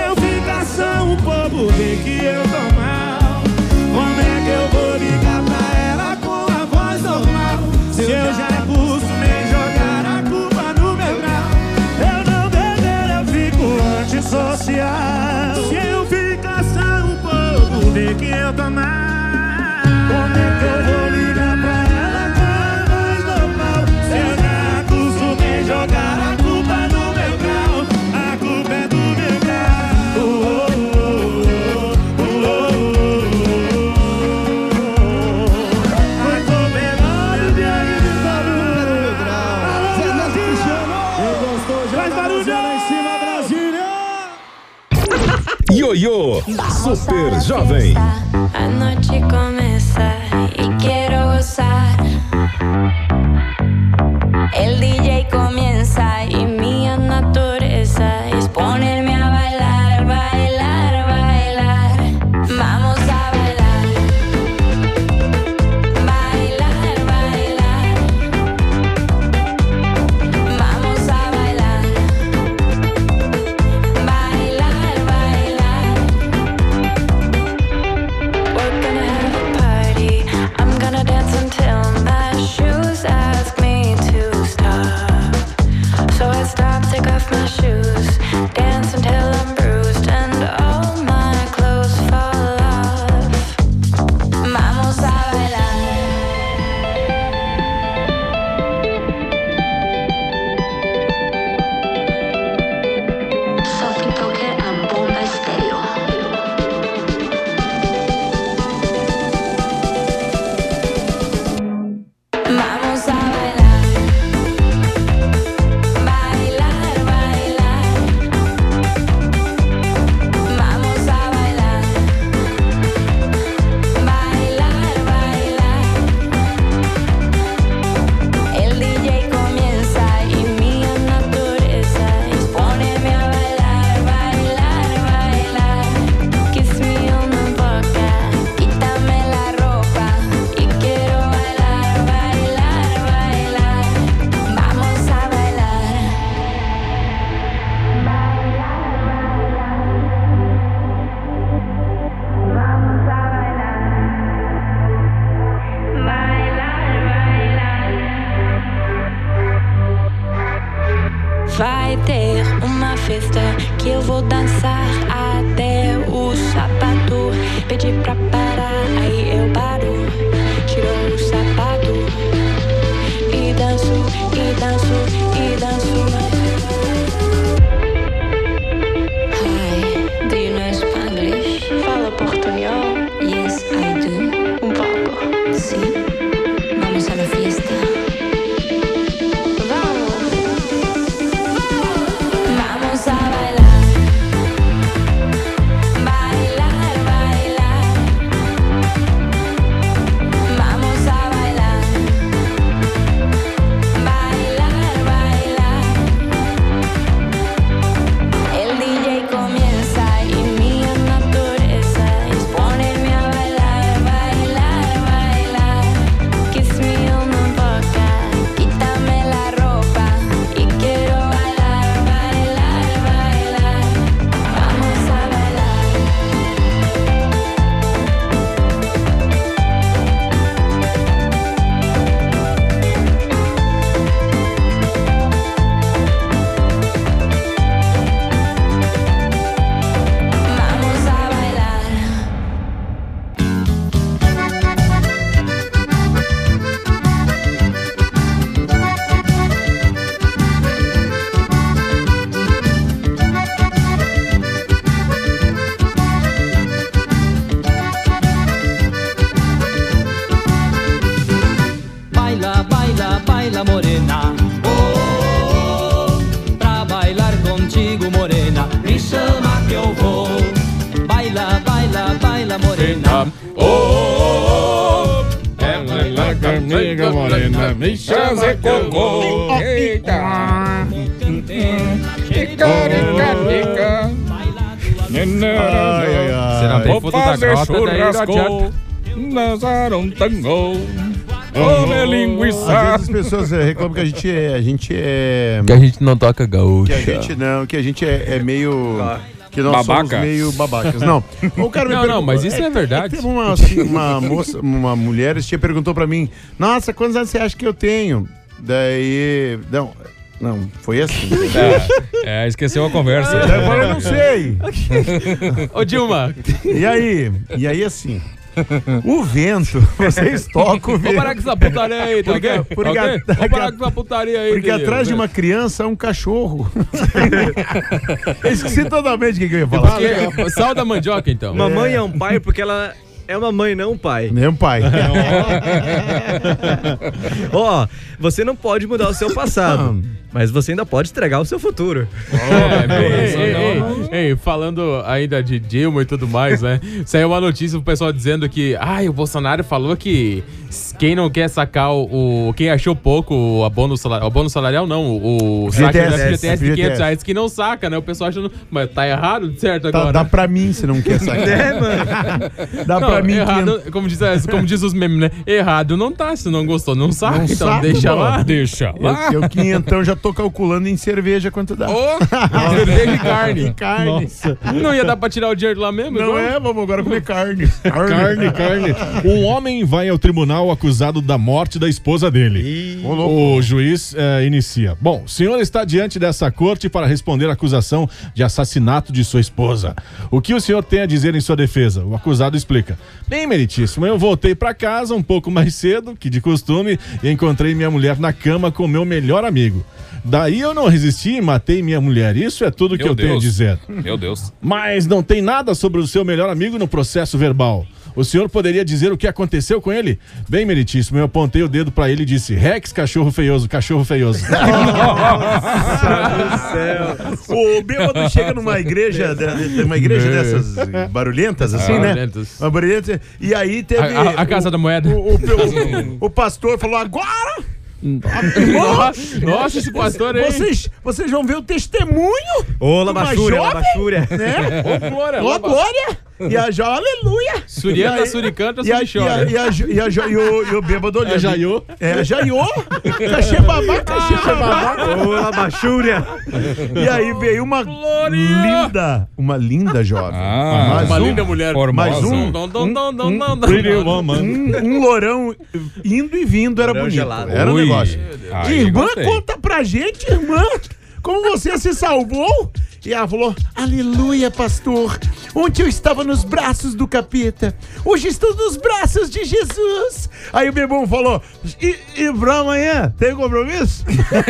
[SPEAKER 18] social. Se eu ficar só um pouco, vê que eu tô mal. Como é que eu vou ligar pra ela com a voz normal? Se eu já acostumei jogar a culpa no meu grau. A culpa é do meu grau. Mas tô pegando de aí de barulho no meu grau. Quem gostou já faz barulho lá em cima, Brasília.
[SPEAKER 10] Ioiô, Super Jovem.
[SPEAKER 11] A noche comienza y quiero gozar. El DJ comienza y mi naturaleza es ponerme a bailar, bailar, bailar. Vamos a bailar, bailar, bailar. Vamos a bailar, bailar, bailar. We're gonna have a party. I'm gonna dance until my shoes ask me to stop. So I stop, take off my shoes, dance until I'm bruised and all my clothes fall off. Vamos a bailar. Sophie Tucker and Bomba Stereo. Vamos a bailar, bailar, bailar. Vamos a bailar, bailar, bailar. El DJ comienza y mi naturaleza es ponerme a bailar, bailar, bailar. Kiss me on the boca, quítame la ropa y quiero bailar, bailar, bailar. Vamos a bailar. Vamos a bailar, bailar, bailar. Vai ter uma festa que eu vou dançar até o sapato pedir pra parar, aí eu paro, tiro o sapato e danço, e danço, e danço. Hi, do you know Spanglish? Fala portunhol? Yes, I do. Pouco, sim. Vamos a la fiesta. Vamos. Vamos a bailar, bailar, bailar. Vamos a bailar, bailar, bailar. El DJ comienza y mi naturaleza es ponerme a bailar, bailar, bailar. Kiss me on the boca, quítame la ropa y quiero bailar, bailar, bailar. Vamos a bailar. Vamos a bailar.
[SPEAKER 14] Baila, baila, baila morena. Oh, oh, oh. Pra bailar contigo morena, me chama que eu vou. Baila, baila, baila morena.
[SPEAKER 1] Oh, oh, oh. Ela comigo, morena, me chama cocô.
[SPEAKER 6] Eita! Tica.
[SPEAKER 7] Será bem
[SPEAKER 6] Vou
[SPEAKER 7] foto da
[SPEAKER 6] fazer
[SPEAKER 7] grota, daí não
[SPEAKER 6] churrasco,
[SPEAKER 7] adianta.
[SPEAKER 6] dançar um tango, comer linguiça.
[SPEAKER 15] Às vezes as pessoas reclamam que a gente é...
[SPEAKER 7] Que a gente não toca gaúcha.
[SPEAKER 15] Que a gente é meio... Que nós
[SPEAKER 6] Babaca.
[SPEAKER 15] somos meio babacas. Não. O cara me
[SPEAKER 7] Não,
[SPEAKER 15] perguntou-
[SPEAKER 7] mas isso é verdade.
[SPEAKER 15] Teve uma moça, uma mulher, esse dia perguntou pra mim, nossa, quantos anos você acha que eu tenho? Daí... Não, Não, foi assim.
[SPEAKER 6] Esqueceu a conversa.
[SPEAKER 15] Eu não sei.
[SPEAKER 7] Ô, Dilma.
[SPEAKER 15] E aí assim... O vento, vocês tocam o vento.
[SPEAKER 7] Vamos parar com essa putaria aí, tá ok?
[SPEAKER 15] Porque
[SPEAKER 7] Vamos parar com essa putaria aí.
[SPEAKER 15] Porque atrás de uma criança é um cachorro. Eu esqueci totalmente o que eu ia falar.
[SPEAKER 7] Sal da mandioca, então.
[SPEAKER 5] Mamãe é um pai porque ela é uma mãe, não um pai.
[SPEAKER 15] Nem um pai.
[SPEAKER 5] Ó, você não pode mudar o seu passado, mas você ainda pode estragar o seu futuro.
[SPEAKER 7] Ei, falando ainda de Dilma e tudo mais, né? Saiu uma notícia pro pessoal dizendo que o Bolsonaro falou que quem não quer sacar quem achou pouco o abono salarial, não, o saque da FGTS de R$500 que não saca, né? O pessoal achando, mas tá errado, certo agora?
[SPEAKER 15] Dá pra mim se não quer sacar.
[SPEAKER 5] Mano.
[SPEAKER 15] Dá pra mim.
[SPEAKER 7] Errado, como diz os memes, né? Errado não tá, se não gostou, não saca,
[SPEAKER 15] não
[SPEAKER 7] então
[SPEAKER 15] saca,
[SPEAKER 7] deixa
[SPEAKER 15] mano.
[SPEAKER 7] lá. Deixa lá.
[SPEAKER 15] Eu quinhentão já tô calculando em cerveja quanto dá.
[SPEAKER 7] Cerveja e carne.
[SPEAKER 15] Carne.
[SPEAKER 7] Nossa. Não ia dar pra tirar o dinheiro de lá mesmo?
[SPEAKER 15] Não vamos agora comer carne.
[SPEAKER 1] Carne. Um homem vai ao tribunal acusado da morte da esposa dele. O juiz inicia. Bom, o senhor está diante dessa corte para responder à acusação de assassinato de sua esposa. O que o senhor tem a dizer em sua defesa? O acusado explica. Bem, meritíssimo, eu voltei para casa um pouco mais cedo, que de costume, e encontrei minha mulher na cama com meu melhor amigo. Daí eu não resisti e matei minha mulher. Isso é tudo que eu tenho a dizer.
[SPEAKER 6] Meu Deus.
[SPEAKER 1] Mas não tem nada sobre o seu melhor amigo no processo verbal. O senhor poderia dizer o que aconteceu com ele? Bem, meritíssimo, eu apontei o dedo pra ele e disse: Rex, cachorro feioso, cachorro feioso.
[SPEAKER 15] O bêbado chega numa igreja, dessas barulhentas, assim, né? Uma barulhenta. E aí teve...
[SPEAKER 7] A Casa da Moeda.
[SPEAKER 15] O pastor falou: agora...
[SPEAKER 7] Nossa, esse pastor aí.
[SPEAKER 15] Vocês vão ver o testemunho.
[SPEAKER 5] Ô, Labachúria.
[SPEAKER 15] Né?
[SPEAKER 7] Ô,
[SPEAKER 15] glória. E a Jó, aleluia.
[SPEAKER 7] Suriana, suricanta, surichora.
[SPEAKER 15] E o bêbado olhando.
[SPEAKER 1] É Jaiô?
[SPEAKER 15] É Jaiô. Cachê-babá.
[SPEAKER 5] Ô, Labachúria.
[SPEAKER 15] E aí veio uma linda jovem.
[SPEAKER 7] Uma linda mulher.
[SPEAKER 15] Mais um lourão indo e vindo, era bonito. Era um negócio. Irmã, conta pra gente, irmã, como você se salvou? E ela falou: aleluia, pastor. Ontem eu estava nos braços do capeta, hoje estou nos braços de Jesus. Aí o bebão falou: e pra amanhã, tem compromisso?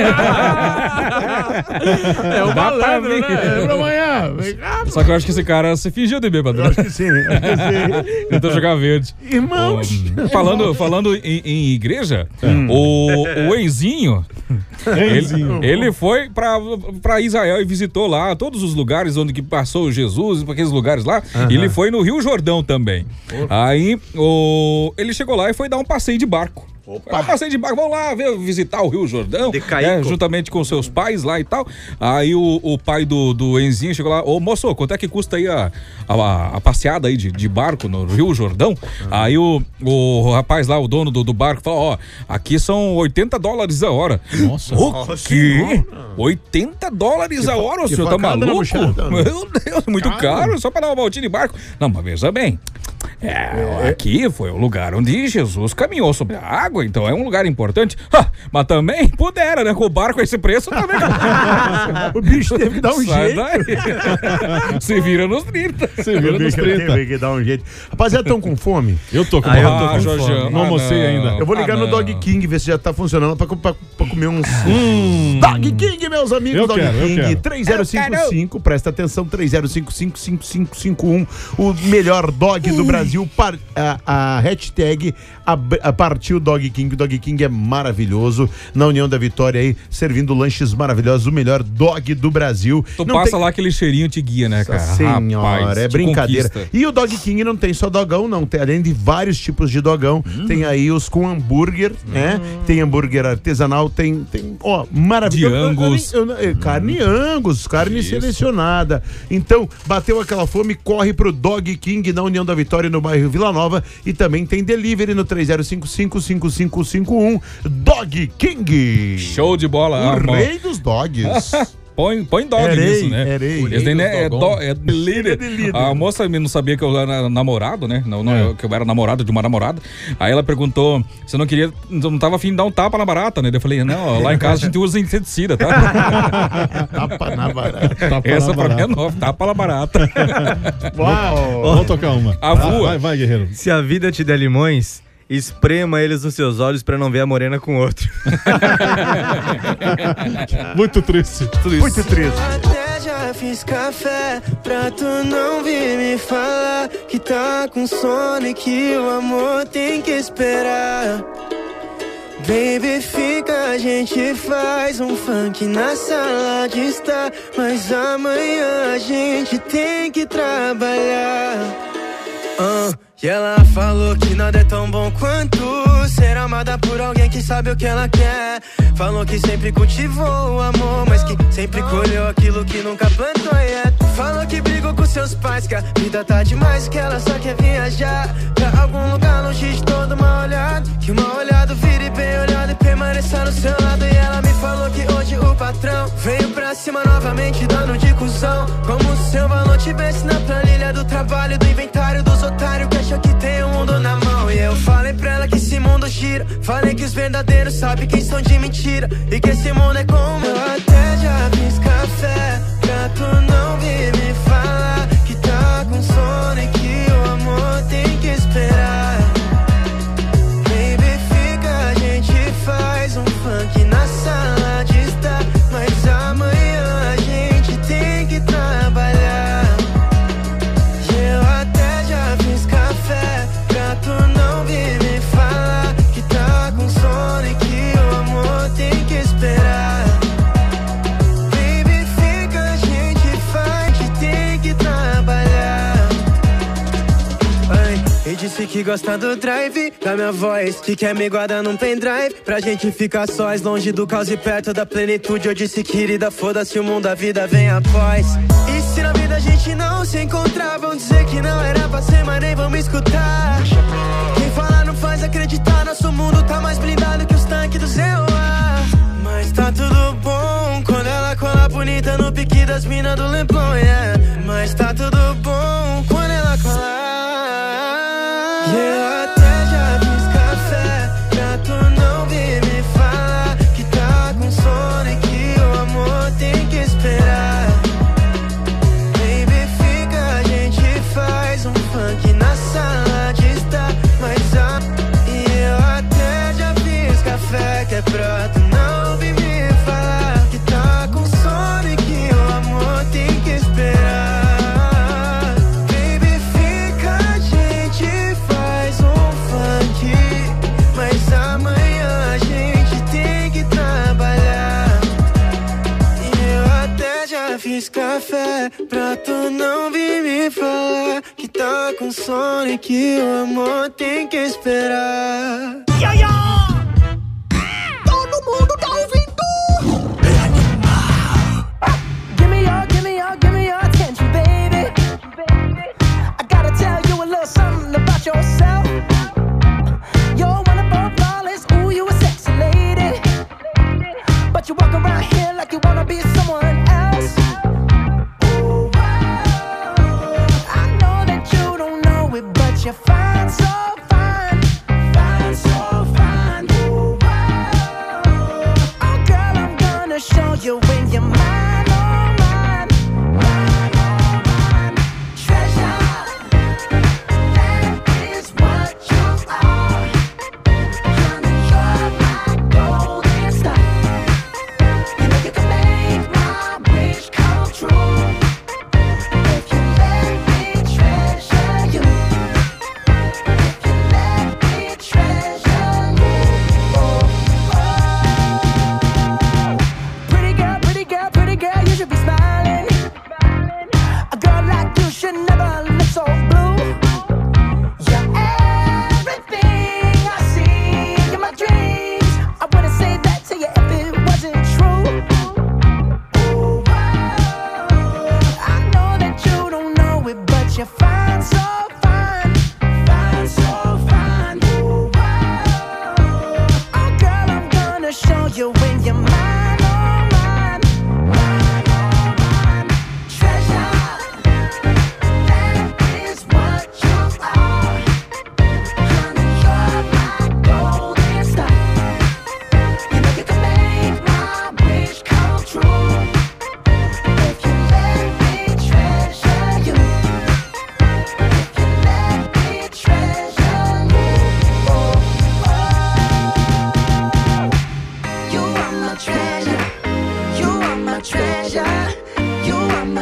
[SPEAKER 7] É o malandro, né?
[SPEAKER 15] É pra amanhã.
[SPEAKER 6] Só que eu acho que esse cara se fingiu de bêbado.
[SPEAKER 15] Eu acho que sim.
[SPEAKER 6] Tentou jogar verde.
[SPEAKER 15] Irmãos.
[SPEAKER 6] Falando em igreja, o Enzinho, ele foi pra Israel e visitou lá todos os lugares onde que passou Jesus, para aqueles lugares lá. Ele foi no Rio Jordão também. Aí ele chegou lá e foi dar um passeio de barco. Um passeio de barco, vamos lá visitar o Rio Jordão, juntamente com seus pais lá e tal. Aí o pai do Enzinho chegou lá: ô moço, quanto é que custa aí a passeada aí de barco no Rio Jordão? Aí o rapaz lá, o dono do barco, falou: ó, aqui são $80 a hora.
[SPEAKER 1] Nossa.
[SPEAKER 6] O quê? $80 a hora? O senhor tá maluco? Meu Deus, muito caro, só pra dar uma voltinha de barco. Não, mas veja bem, aqui foi o lugar onde Jesus caminhou sobre a água, então é um lugar importante. Mas também pudera, né? Com o barco a esse preço também.
[SPEAKER 15] O bicho teve que dar um jeito.
[SPEAKER 6] Se vira nos 30.
[SPEAKER 15] Teve que dar um jeito. Rapaziada, estão com fome?
[SPEAKER 1] Eu tô com fome. Não almocei ainda.
[SPEAKER 15] Eu vou ligar no Dog King, ver se já tá funcionando pra comer uns... Dog King, meus amigos. Dog King, 3055, presta atenção, 30555551, o melhor dog do Brasil. A hashtag partiu Dog King. O Dog King é maravilhoso. Na União da Vitória aí, servindo lanches maravilhosos. O melhor dog do Brasil.
[SPEAKER 6] Tu não passa lá aquele cheirinho te guia, né, cara?
[SPEAKER 15] Senhora,
[SPEAKER 6] rapaz,
[SPEAKER 15] é brincadeira.
[SPEAKER 6] Conquista.
[SPEAKER 15] E o Dog King não tem só dogão, não. Tem, além de vários tipos de dogão, tem aí os com hambúrguer, né? Tem hambúrguer artesanal, tem maravilhoso.
[SPEAKER 6] De Angus.
[SPEAKER 15] Carne Angus, carne selecionada. Então, bateu aquela fome, corre pro Dog King na União da Vitória, no bairro Vila Nova, e também tem delivery no 3055-5551. Dog King.
[SPEAKER 6] Show de bola.
[SPEAKER 15] O rei dos dogs.
[SPEAKER 6] põe dog nisso, né? Esse daí, né, é líder. A moça não sabia que eu era namorado, né? Que eu era namorado de uma namorada. Aí ela perguntou se eu não tava afim de dar um tapa na barata, né? Eu falei, não, lá em casa a gente usa inseticida, tá?
[SPEAKER 15] Tapa na barata.
[SPEAKER 6] Essa pra mim é nova, tapa na barata.
[SPEAKER 1] Uau! Vamos tocar uma. Vai, guerreiro.
[SPEAKER 5] Se a vida te der limões, esprema eles nos seus olhos pra não ver a morena com outro.
[SPEAKER 1] Muito triste.
[SPEAKER 15] Muito triste.
[SPEAKER 17] Até já fiz café pra tu não vir me falar que tá com sono e que o amor tem que esperar. Baby, fica, a gente faz um funk na sala de estar, mas amanhã a gente tem que trabalhar. E ela falou que nada é tão bom quanto ser amada por alguém que sabe o que ela quer. Falou que sempre cultivou o amor, mas que sempre colheu aquilo que nunca plantou. Falou que brigou com seus pais, que a vida tá demais, que ela só quer viajar pra algum lugar longe de todo mal olhado. Que o mal olhado vire bem olhado e permaneça no seu lado. E ela me falou que hoje o patrão veio pra cima novamente dando de cuzão, como se seu valor tivesse na planilha do trabalho, do inventário dos otários que acham que tem o mundo na mão. E eu falei pra ela que esse mundo gira, falei que os verdadeiros sabem quem são de mentira e que esse mundo é como eu até já fiz café pra tu não vir me falar que tá com sono e que o amor tem que esperar. Baby, fica, a gente faz um funk na sala de estar, mas amanhã a gente tem que trabalhar. E eu até já fiz café pra tu não vir me falar que tá com sono e que o amor tem que esperar. Baby, fica, a gente faz e tem que trabalhar. E disse que gosta do drive da minha voz, que quer me guardar num pendrive pra gente ficar sós, longe do caos e perto da plenitude. Eu disse, querida, foda-se o mundo, a vida vem após. E se na vida a gente não se encontrar, vão dizer que não era pra ser, mas nem vamos escutar. Quem fala não faz acreditar, nosso mundo tá mais blindado que os tanques do ZOA. Mas tá tudo bom quando ela cola bonita no pique das minas do Leblon, yeah. Mas tá tudo bom quando ela cola. E eu até já fiz café pra tu não vir me falar que tá com sono e que o amor tem que esperar. Baby, fica, a gente faz um funk na sala de estar, mas e eu até já fiz café que é pra tu não vir me falar que tá com sono e que o amor tem que esperar. Baby, fica, a gente faz um funk, mas amanhã a gente tem que trabalhar. E eu até já fiz café pra tu não vir me falar que tá com sono e que o amor tem que esperar.
[SPEAKER 2] Todo mundo tá ouvindo.
[SPEAKER 14] Give me your attention, baby. I gotta tell you a little something about yourself. You're wonderful, flawless, ooh, you a sexy lady. But you walk around here like you wanna be someone else. Ooh, I know that you don't know it, but you're fine, so fine, fine, so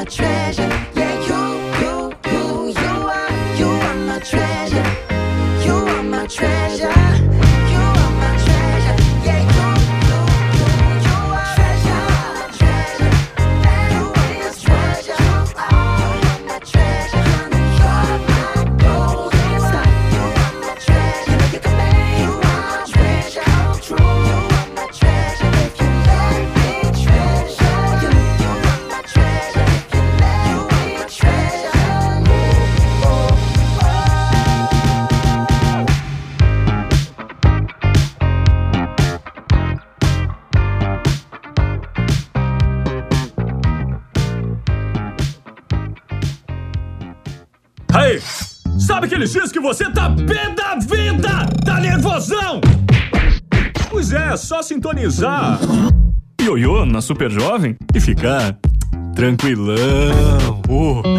[SPEAKER 17] my treasure. Yeah, you are my treasure. You are my treasure. You are my treasure. Yeah, you are treasure. Treasure. You are my treasure. You are my treasure. You are my golden star. You are my treasure. You can make you are treasure. True. You are my treasure. If you let me treasure you, you are my treasure. If you let me treasure me.
[SPEAKER 19] Aí, sabe aqueles dias que você tá pé da vida? Tá nervosão? Pois é, só sintonizar Ioiô na Super Jovem e ficar tranquilão.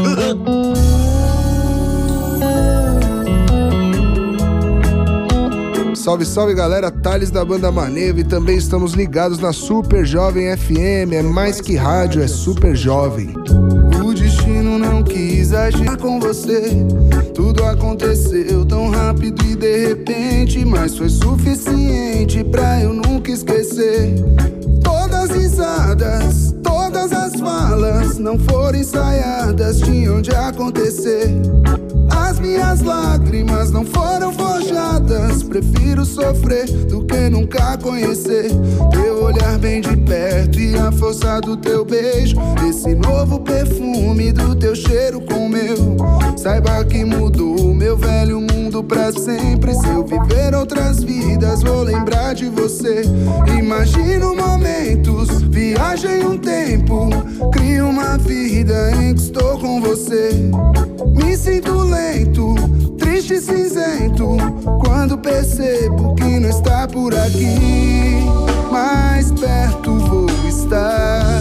[SPEAKER 20] Salve, salve galera, Thales da Banda Maneva e também estamos ligados na Super Jovem FM, é mais que rádio, é Super Jovem. O destino não quis agir com você, tudo aconteceu tão rápido e de repente, mas foi suficiente pra eu nunca esquecer. Todas as risadas, todas as falas não foram ensaiadas, tinham de acontecer. As minhas lágrimas não foram forjadas, prefiro sofrer do que nunca conhecer. Teu olhar bem de perto e a força do teu beijo, esse novo perfume do teu cheiro com o meu. Saiba que mudou o meu velho mundo pra sempre. Se eu viver outras vidas, vou lembrar de você. Imagino momentos, viagem um tempo, crio uma vida em que estou com você. Me sinto lento, triste e cinzento, quando percebo que não está por aqui. Mais perto vou estar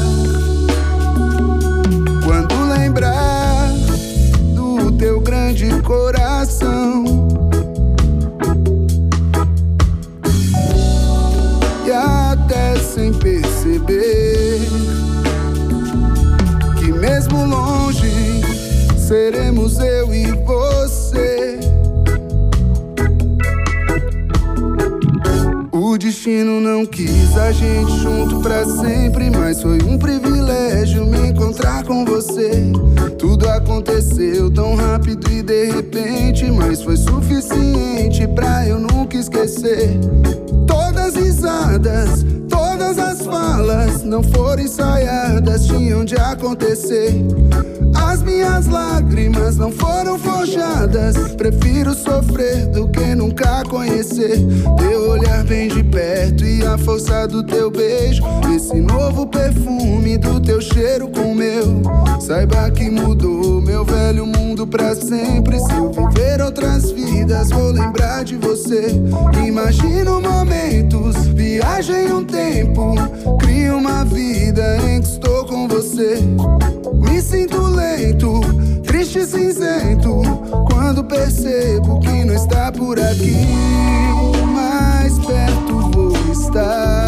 [SPEAKER 20] quando lembrar do teu grande coração. E até sem perceber que mesmo longe seremos eu e você. O destino não quis a gente junto pra sempre, mas foi um privilégio me encontrar com você. Tudo aconteceu tão rápido e de repente, mas foi suficiente pra eu nunca esquecer. Todas as risadas, todas as falas não foram ensaiadas, tinham de acontecer. As minhas lágrimas não foram forjadas, prefiro sofrer do que nunca conhecer. Teu olhar bem de perto e a força do teu beijo, esse novo perfume do teu cheiro com o meu. Saiba que mudou meu velho mundo pra sempre. Se eu viver outras vidas, vou lembrar de você. Imagino momentos, viagem um tempo, crio uma vida em que estou com você. Me sinto lento, triste e cinzento, quando percebo que não está por aqui. Mais perto vou estar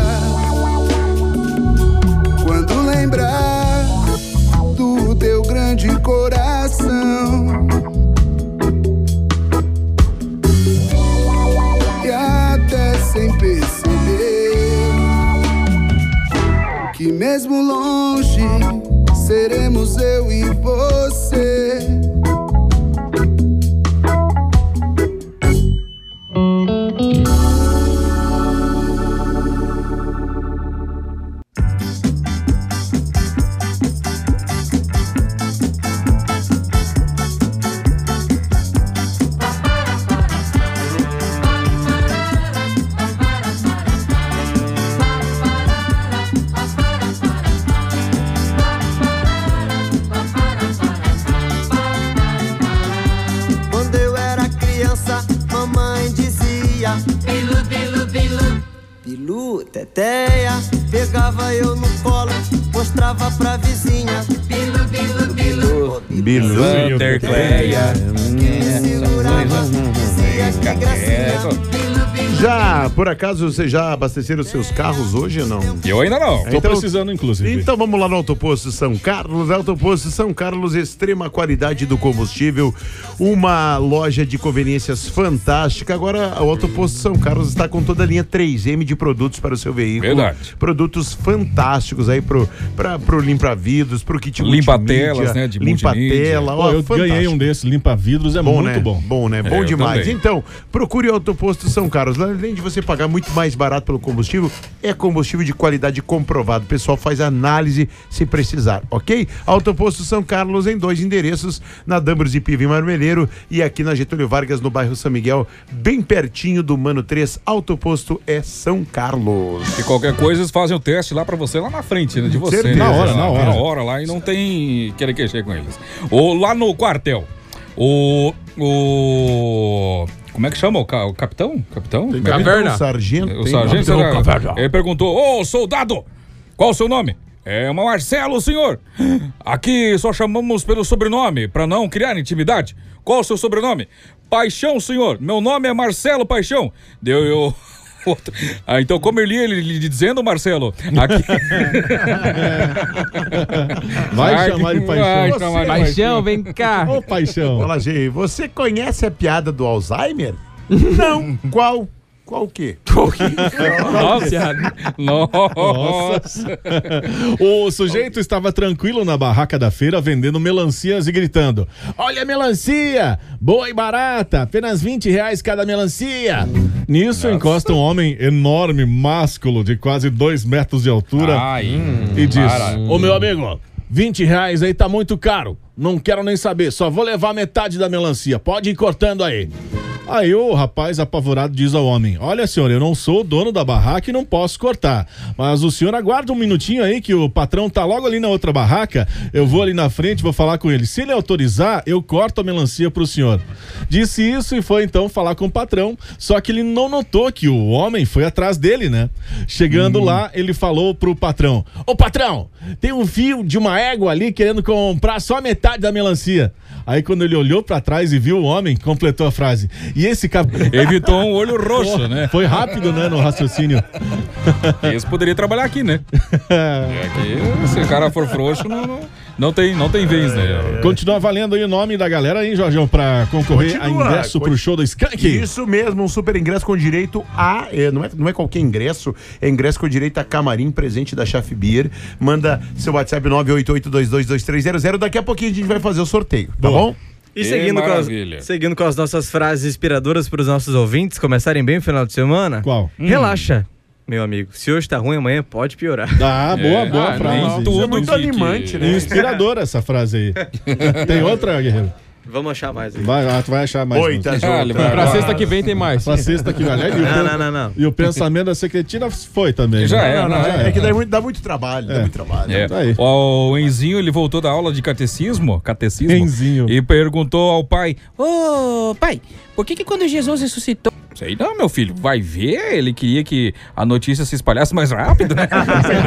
[SPEAKER 20] quando lembrar do teu grande coração. E até sem perceber que mesmo longe seremos eu e você.
[SPEAKER 21] Teteia, pegava eu no colo, mostrava pra vizinha. Bilu, bilu, bilu.
[SPEAKER 15] Bilu,
[SPEAKER 21] Intercleia. Quem segurava, dizia que gracinha. Bilu,
[SPEAKER 15] Já, por acaso, você já abasteceram os seus carros hoje ou não?
[SPEAKER 6] Eu ainda não.
[SPEAKER 1] Tô precisando, inclusive.
[SPEAKER 15] Então vamos lá no Autoposto São Carlos. Autoposto São Carlos, extrema qualidade do combustível. Uma loja de conveniências fantástica. Agora, o Autoposto São Carlos está com toda a linha 3M de produtos para o seu veículo.
[SPEAKER 6] Verdade.
[SPEAKER 15] Produtos fantásticos aí pro limpa-vidros, pro kit
[SPEAKER 6] limpa-telas, né? De
[SPEAKER 15] limpa-tela.
[SPEAKER 1] Eu ganhei um desses, limpa-vidros, é
[SPEAKER 15] bom,
[SPEAKER 1] muito
[SPEAKER 15] né?
[SPEAKER 1] bom.
[SPEAKER 15] Bom, né? Bom demais. Também. Então, procure o Autoposto São Carlos. Além de você pagar muito mais barato pelo combustível, é combustível de qualidade comprovado. O pessoal faz análise se precisar, ok? Autoposto São Carlos em 2 endereços, na Dambros de Piva em Marmeleiro e aqui na Getúlio Vargas, no bairro São Miguel, bem pertinho do Mano 3. Autoposto é São Carlos.
[SPEAKER 6] E qualquer coisa, eles fazem o teste lá pra você, lá na frente, né? De você.
[SPEAKER 15] Certeza,
[SPEAKER 6] né?
[SPEAKER 15] na hora
[SPEAKER 6] lá e não tem querer que chegue com eles. Ou lá no quartel. Como é que chama o capitão? Capitão?
[SPEAKER 15] Caverna. O sargento.
[SPEAKER 6] O sargento. Ele perguntou: ô, soldado, qual o seu nome? É uma Marcelo, senhor. Aqui só chamamos pelo sobrenome, pra não criar intimidade. Qual o seu sobrenome? Paixão, senhor. Meu nome é Marcelo Paixão. Deu eu... então como eu li ele dizendo, Marcelo, aqui...
[SPEAKER 15] Vai chamar de Paixão.
[SPEAKER 5] Paixão, vem cá.
[SPEAKER 15] Ô, Paixão. Fala, Gê, você conhece a piada do Alzheimer? Não. Qual? Qual o quê?
[SPEAKER 1] Nossa. O sujeito estava tranquilo na barraca da feira vendendo melancias e gritando: olha a melancia, boa e barata, apenas R$20 cada melancia. Nisso encosta um homem enorme, másculo, de quase 2 metros de altura e diz: ô meu amigo, R$20 aí tá muito caro, não quero nem saber, só vou levar metade da melancia, pode ir cortando aí. Aí o rapaz apavorado diz ao homem: olha, senhor, eu não sou o dono da barraca e não posso cortar, mas o senhor aguarda um minutinho aí que o patrão tá logo ali na outra barraca, eu vou ali na frente, vou falar com ele, se ele autorizar, eu corto a melancia pro senhor. Disse isso e foi então falar com o patrão, só que ele não notou que o homem foi atrás dele, né? Chegando lá, ele falou pro patrão: ô patrão, tem um fio de uma égua ali querendo comprar só metade da melancia. Aí quando ele olhou pra trás e viu o homem, completou a frase: e esse
[SPEAKER 6] evitou um olho roxo, né?
[SPEAKER 1] Foi rápido, né, no raciocínio.
[SPEAKER 6] Esse poderia trabalhar aqui, né? Aqui, se o cara for frouxo, não tem vez, né?
[SPEAKER 1] Continua valendo aí o nome da galera aí, Jorjão, pra concorrer a ingresso pro show do Skank.
[SPEAKER 15] Isso mesmo, um super ingresso com direito a... Não é qualquer ingresso, é ingresso com direito a camarim, presente da Chaf Beer. Manda seu WhatsApp 988222300. Daqui a pouquinho a gente vai fazer o sorteio, tá bom?
[SPEAKER 5] E seguindo com as nossas frases inspiradoras para os nossos ouvintes começarem bem o final de semana.
[SPEAKER 1] Qual?
[SPEAKER 5] Relaxa, meu amigo. Se hoje tá ruim, amanhã pode piorar.
[SPEAKER 1] Boa frase.
[SPEAKER 15] Isso é muito animante, né?
[SPEAKER 1] Inspiradora essa frase aí. Tem outra, Guerreiro?
[SPEAKER 5] Vamos achar mais.
[SPEAKER 1] Tu vai achar mais.
[SPEAKER 15] Oi, tá
[SPEAKER 7] pra sexta que vem tem mais.
[SPEAKER 1] Pra sexta que vem.
[SPEAKER 5] Não.
[SPEAKER 1] E o pensamento da secretina foi também.
[SPEAKER 6] Já é.
[SPEAKER 15] É que dá muito trabalho.
[SPEAKER 6] Tá aí. O Enzinho, ele voltou da aula de catecismo
[SPEAKER 1] Enzinho.
[SPEAKER 6] E perguntou ao pai:
[SPEAKER 16] ô pai, por que quando Jesus ressuscitou...
[SPEAKER 6] Sei não, meu filho, vai ver, ele queria que a notícia se espalhasse mais rápido, né?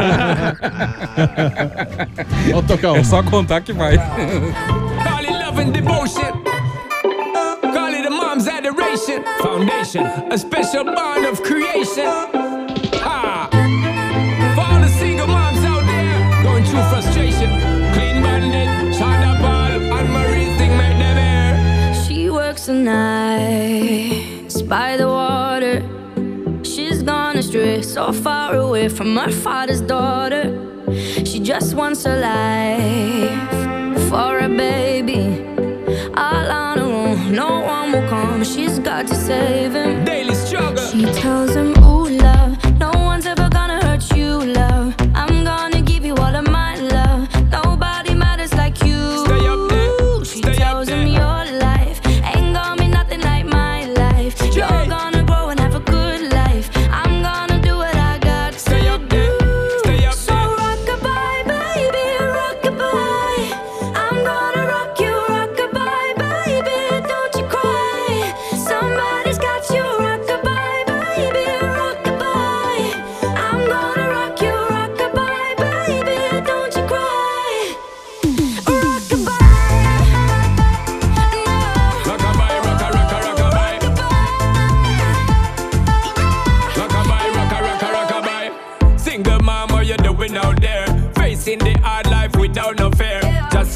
[SPEAKER 1] Vamos tocar uma.
[SPEAKER 6] É só contar que vai.
[SPEAKER 12] Call it love and devotion. Call it a mom's adoration. Foundation, a special bond of creation. Ha! For all the single moms out there going through frustration. Clean bandit, China ball, and Marie thing made them air.
[SPEAKER 11] She works the nights by the water. She's gone astray, so far away from her father's daughter. She just wants a life for a baby. All on her own, no one will come. She's got to save him.
[SPEAKER 12] Daily struggle.
[SPEAKER 11] She tells him, ooh, love, no one's ever gonna hurt you, love. I'm gonna give you all of my love. Nobody matters like you.
[SPEAKER 12] Stay up there.
[SPEAKER 11] She tells him your life ain't gonna be nothing like my life. You're gonna grow and have a good life. I'm gonna do what I got to
[SPEAKER 12] Stay up there. Stay up
[SPEAKER 11] so
[SPEAKER 12] there.
[SPEAKER 11] rock-a-bye, baby, rock-a-bye.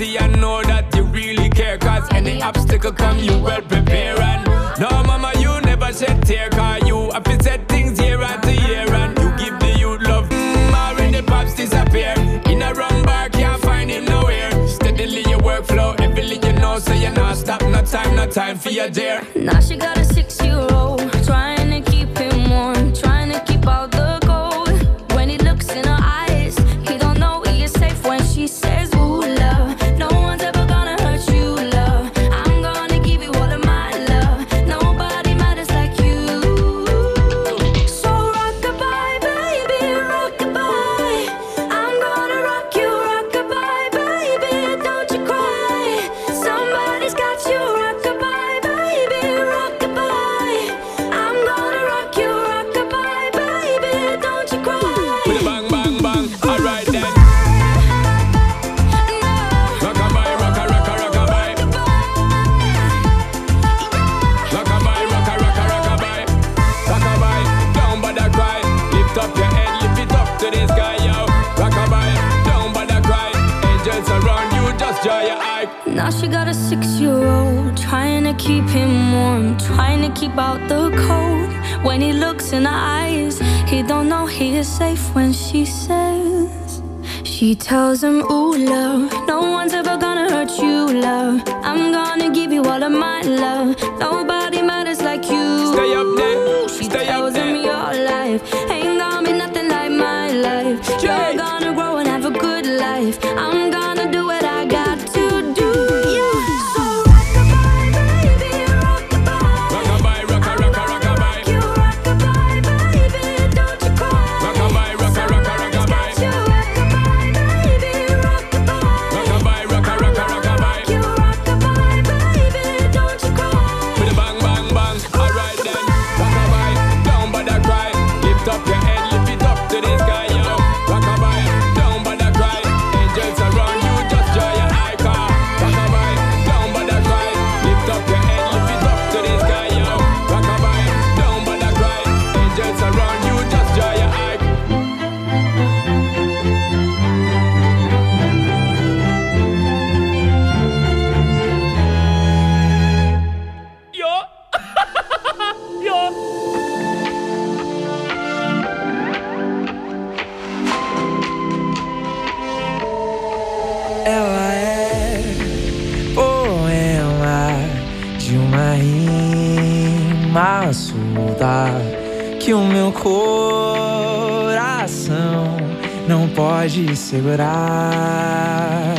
[SPEAKER 12] see I know that you really care. Cause any obstacle come, you well prepare. And no, mama, you never shed tear. Cause you have to set things year after year. And you give the youth love, when the pops disappear. In a wrong bar, can't find him nowhere. Steadily your workflow, every you know, so you not stop, no time for your dear.
[SPEAKER 11] Now she got a 6-year-old, trying to keep him warm, trying to keep out the cold. When he looks in her eyes, he don't know he is safe when she says, ooh, love, no one's ever gonna hurt you, love. I'm gonna give you all of my love. Nobody matters like you. So rock-a-bye, baby, rock-a-bye. I'm gonna rock you, rock-a-bye, baby, don't you cry. Somebody's got you, rock-a-bye, baby, rock-a-bye. I'm gonna rock you, rock-a-bye, baby, don't you cry.
[SPEAKER 12] With a bang, bang, bang, alright then. Rock-a-bye, rocka, rocka, rock-a-bye. Rock-a-bye, rocka, rocka, rock-a-bye. Rock-a-bye, don't bother cry. Lift up your head, lift it up to the sky, yo. Rock-a-bye, don't bother cry. Angels around you, just dry your eye.
[SPEAKER 11] Now she got a 6-year-old, trying to keep him warm, trying to keep out the cold. When he looks in her eyes, he don't know he is safe when she says, she tells him, ooh, love, no one's ever gonna hurt you, love. I'm gonna give you all of my love. Nobody matters like you.
[SPEAKER 12] Stay up there,
[SPEAKER 11] She
[SPEAKER 12] stay up
[SPEAKER 11] tells him
[SPEAKER 12] there.
[SPEAKER 11] your life ain't gonna be nothing like my life. You're gonna grow and have a good life. I'm gonna do what I got to do. So rock-a-bye, baby, rock-a-bye.
[SPEAKER 12] Rock-a-bye, rocka, rocka, rock-a-bye.
[SPEAKER 11] You rock-a-bye, baby, don't you cry.
[SPEAKER 12] Rock-a-bye, rocka, rocka, rock-a-bye.
[SPEAKER 11] You rock-a-bye, baby, rock-a-bye.
[SPEAKER 12] Rock-a-bye, rocka, rocka, rock-a-bye.
[SPEAKER 11] You rock-a-bye, baby, don't you cry.
[SPEAKER 12] With a bang, bang, bang, alright then. Rock-a-bye, don't bother cry. Lift up your head, lift it up to the sky, yo. Rock-a-bye, don't bother cry. Angels around you, just dry your eye, car. Rock-a-bye, don't bother cry. Lift up your head, lift it up to the sky, yo. Rock-a-bye, don't bother cry. Angels around you, just dry your eye.
[SPEAKER 4] Ela é poema de uma rima surda que o meu coração não pode segurar.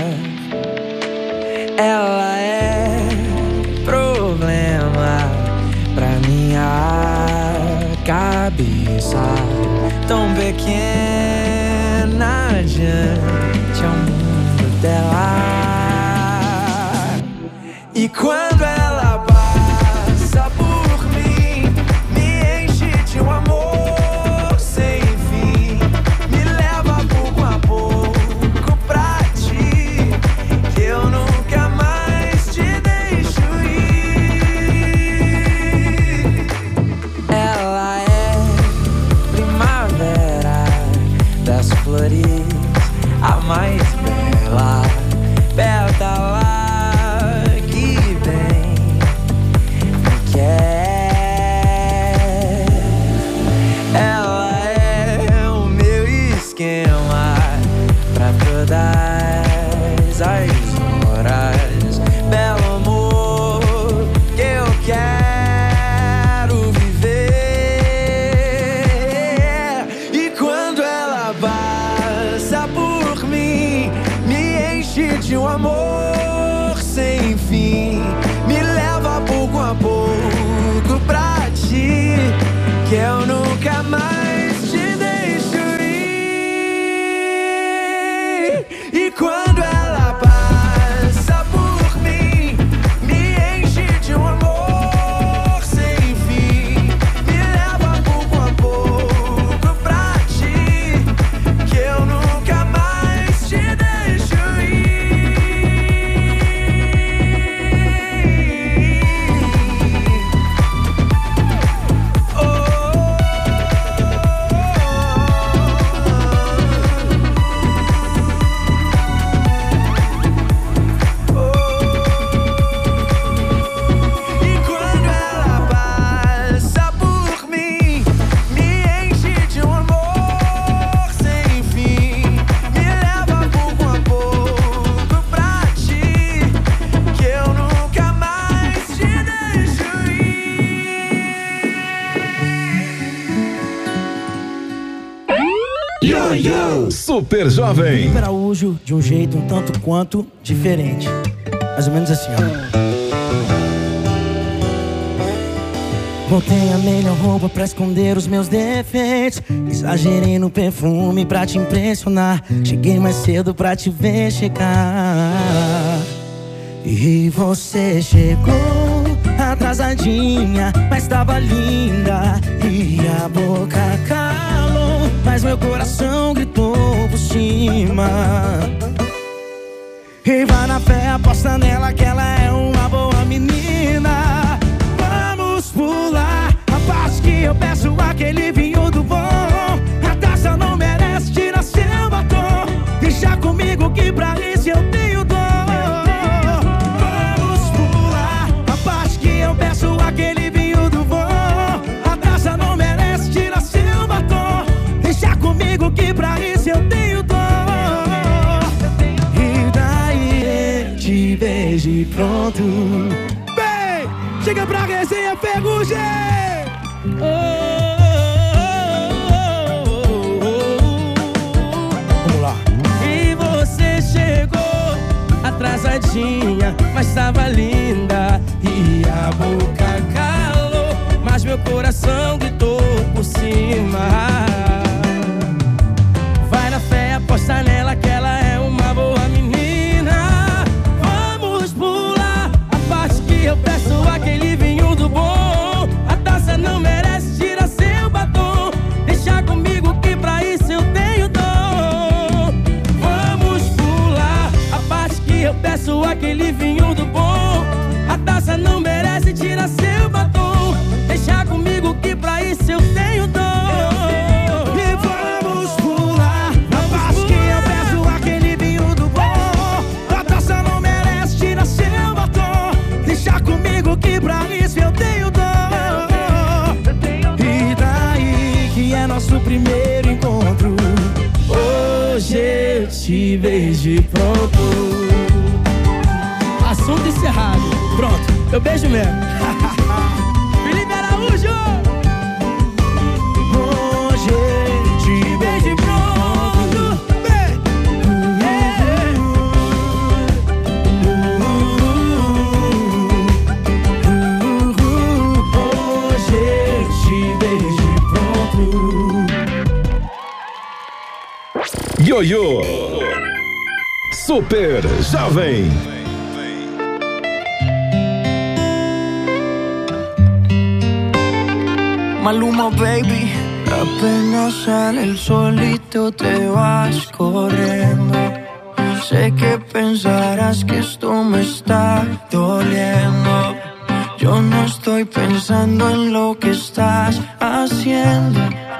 [SPEAKER 4] Ela é problema pra minha cabeça, tão pequena diante ao mundo dela. E quando ela passa por mim, me enche de um amor sem fim, me leva pouco a pouco pra ti, que eu nunca mais te deixo ir. Ela é primavera das flores, a mais bela pétala que vem
[SPEAKER 10] Super Jovem.
[SPEAKER 3] Felipe Araújo de um jeito um tanto quanto diferente. Mais ou menos assim, ó. Botei a melhor roupa pra esconder os meus defeitos. Exagerei no perfume pra te impressionar. Cheguei mais cedo pra te ver chegar. E você chegou atrasadinha, mas tava linda. E a boca calou, mas meu coração gritou por cima. E vai na fé, aposta nela que ela é uma boa menina. Vamos pular a parte que eu peço aquele vinho do bom. A taça não merece tirar seu batom. Deixa comigo que pra isso eu tenho dor. Vamos pular a parte que eu peço aquele vinho do bom. A taça não merece tirar seu batom. Deixa comigo que pra isso eu tenho dor. E daí te beijo e pronto. Chega pra resenha, Ferrugem! Vamos lá. E você chegou atrasadinha, mas tava linda. E a boca calou, mas meu coração gritou por cima. Vai na fé, aposta nela que ela é uma boa menina. Vamos pular a parte que eu peço aquele vinho do bom. A taça não merece tirar seu batom. Deixa comigo que pra isso eu tenho dom. Vamos pular a parte que eu peço aquele vinho do bom. A taça não merece tirar seu batom. Deixa comigo que pra isso eu tenho dom. E vamos pular a parte que eu peço aquele vinho do bom. A taça não merece tirar seu batom. Deixa comigo que pra isso eu tenho dor. E daí que é nosso primeiro encontro. Hoje eu te vejo e pronto. Assunto encerrado. Pronto, eu beijo mesmo. Felipe Araújo. Hoje eu te beijo e pronto.
[SPEAKER 10] Ioiô Super Jovem.
[SPEAKER 21] Maluma, baby. Apenas sale el solito te vas corriendo. Sé que pensarás que esto me está doliendo. Yo no estoy pensando en lo que estás haciendo.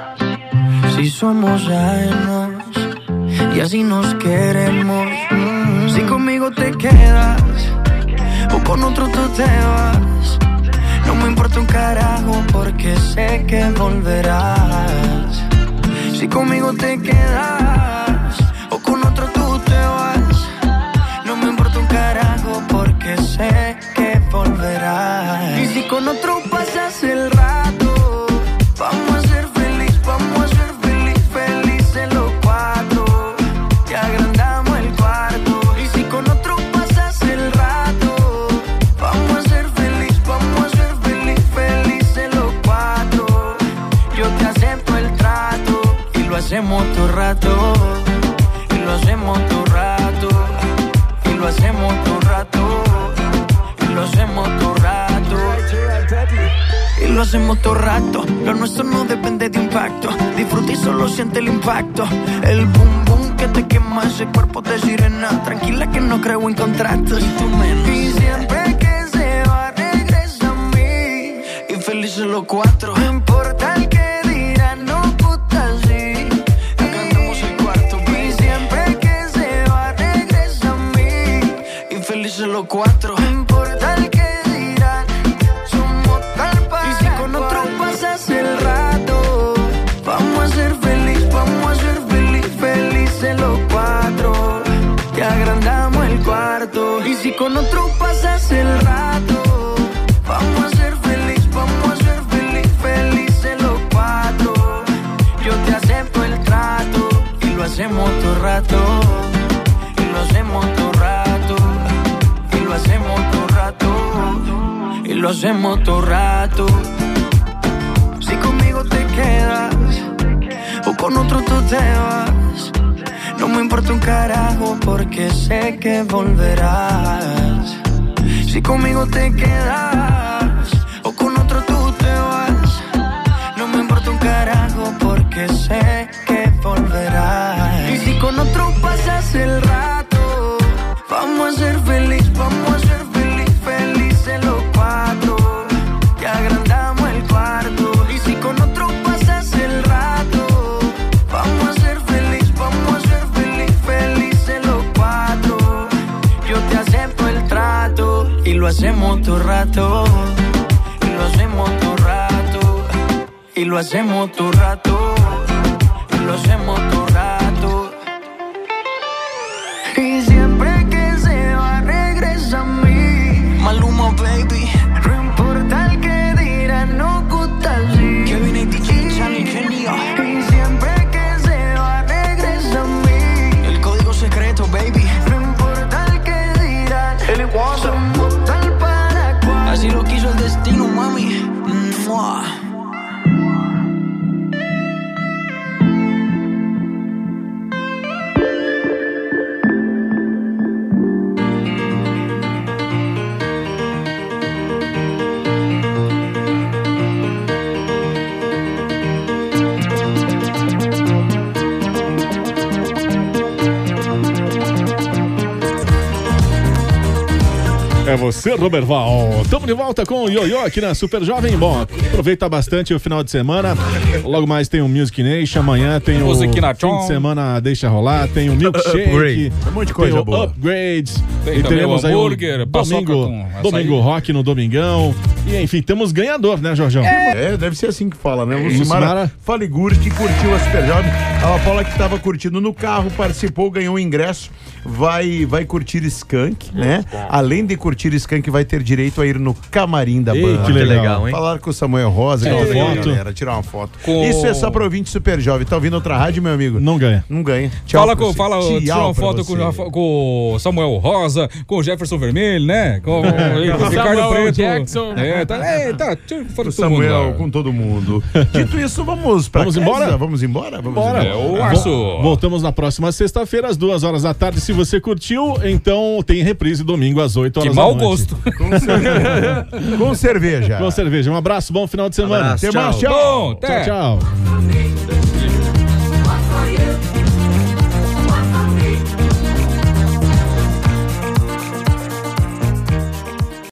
[SPEAKER 21] Si somos ajenos y así nos queremos. Si conmigo te quedas o con otro tú te vas, no me importa un carajo porque sé que volverás. Si conmigo te quedas o con otro tú te vas, no me importa un carajo porque sé que volverás. Y si con otro pasas el rato, vamos a ser feliz, vamos a ser felices los cuatro. Te agrandamos el cuarto. Y si con otro pasas el rato, vamos a ser feliz, vamos a ser felices los cuatro. Yo te acepto el trato y lo hacemos todo rato. Y lo hacemos todo rato. Y lo hacemos todo rato. Y lo hacemos todo rato. Y lo hacemos todo rato. Lo nuestro no depende de impacto. Disfruta y solo siente el impacto. El boom boom que te quema ese cuerpo de sirena. Tranquila que no creo en contratos. Y tú menos. Y siempre que se va regresa a mí. Y felices los cuatro. No importa el que dirán, no puta sí. Agrandamos el cuarto. Y siempre que se va regresa a mí. Y felices los cuatro. No importa el que dirán, somos tal para. Y si con otro pasas el rato, vamos a ser feliz, vamos a ser felices los cuatro. Te agrandamos el cuarto. Y si con otro pasas el rato, vamos a ser feliz, vamos a ser felices los cuatro. Yo te acepto el trato y lo hacemos hacemos todo rato. Y lo hacemos todo rato. Y lo hacemos todo rato. Y lo hacemos todo rato. Si conmigo te quedas o con otro tú te vas, no me importa un carajo porque sé que volverás. Si conmigo te quedas o con otro tú te vas, no me importa un carajo porque sé que volverás. Y si con otro pasas el rato, vamos a ser feliz, vamos a ser felices los cuatro. Que agrandamos el cuarto. Y si con otro pasas el rato, vamos a ser felices los cuatro. Yo te acepto el trato y lo hacemos todo rato. Y lo hacemos todo rato. Y lo hacemos todo rato. Y lo hacemos todo rato. Y siempre que se va regresa a mí. Maluma, baby. No importa el que dirán, no gusta así. Kevin y DJ, Charlie, Kenia. Y siempre que se va regresa a mí. El código secreto, baby. No importa el que dirán, somos tal para cual. Así lo quiso el destino, mami. ¡Mua!
[SPEAKER 1] É você, Roberval. Estamos de volta com o Ioiô aqui na Super Jovem. Bom, aproveita bastante o final de semana. Logo mais tem o Music Nation. Amanhã tem o fim de semana Deixa Rolar. Tem o Milkshake.
[SPEAKER 15] Upgrade. Um monte de coisa
[SPEAKER 1] tem
[SPEAKER 15] boa.
[SPEAKER 1] O Upgrade.
[SPEAKER 6] Tem
[SPEAKER 1] e teremos aí
[SPEAKER 6] hambúrguer,
[SPEAKER 1] domingo rock no Domingão. E enfim, temos ganhador, né, Jorjão?
[SPEAKER 15] É, deve ser assim que fala, né? Lucimara Faligures, que curtiu a Super Jovem. A Paula que estava curtindo no carro, participou, ganhou um ingresso. Vai curtir Skank, né? Além de curtir Skank, vai ter direito a ir no camarim da banda.
[SPEAKER 1] Que legal, hein?
[SPEAKER 15] Falar com o Samuel Rosa, tirar uma foto. Isso é só para ouvinte Super Jovem. Tá ouvindo outra rádio, meu amigo?
[SPEAKER 1] Não ganha.
[SPEAKER 15] Não ganha. Tchau.
[SPEAKER 6] Tira uma foto com o Samuel Rosa, com o Jefferson Vermelho, né? Com o Ricardo Preto.
[SPEAKER 7] Jackson.
[SPEAKER 6] Tira foto com
[SPEAKER 15] Samuel, com todo mundo. Dito isso, vamos pra casa?
[SPEAKER 1] Embora?
[SPEAKER 15] Vamos embora?
[SPEAKER 1] Bora.
[SPEAKER 6] O Arço.
[SPEAKER 1] Voltamos na próxima sexta-feira, às 2h da tarde. Se você curtiu, então tem reprise domingo às 8h da noite.
[SPEAKER 6] Que mau gosto.
[SPEAKER 15] Com cerveja.
[SPEAKER 1] Com cerveja. Um abraço, bom final de semana.
[SPEAKER 15] Até mais,
[SPEAKER 1] tchau.
[SPEAKER 6] Bom, até.
[SPEAKER 1] Tchau.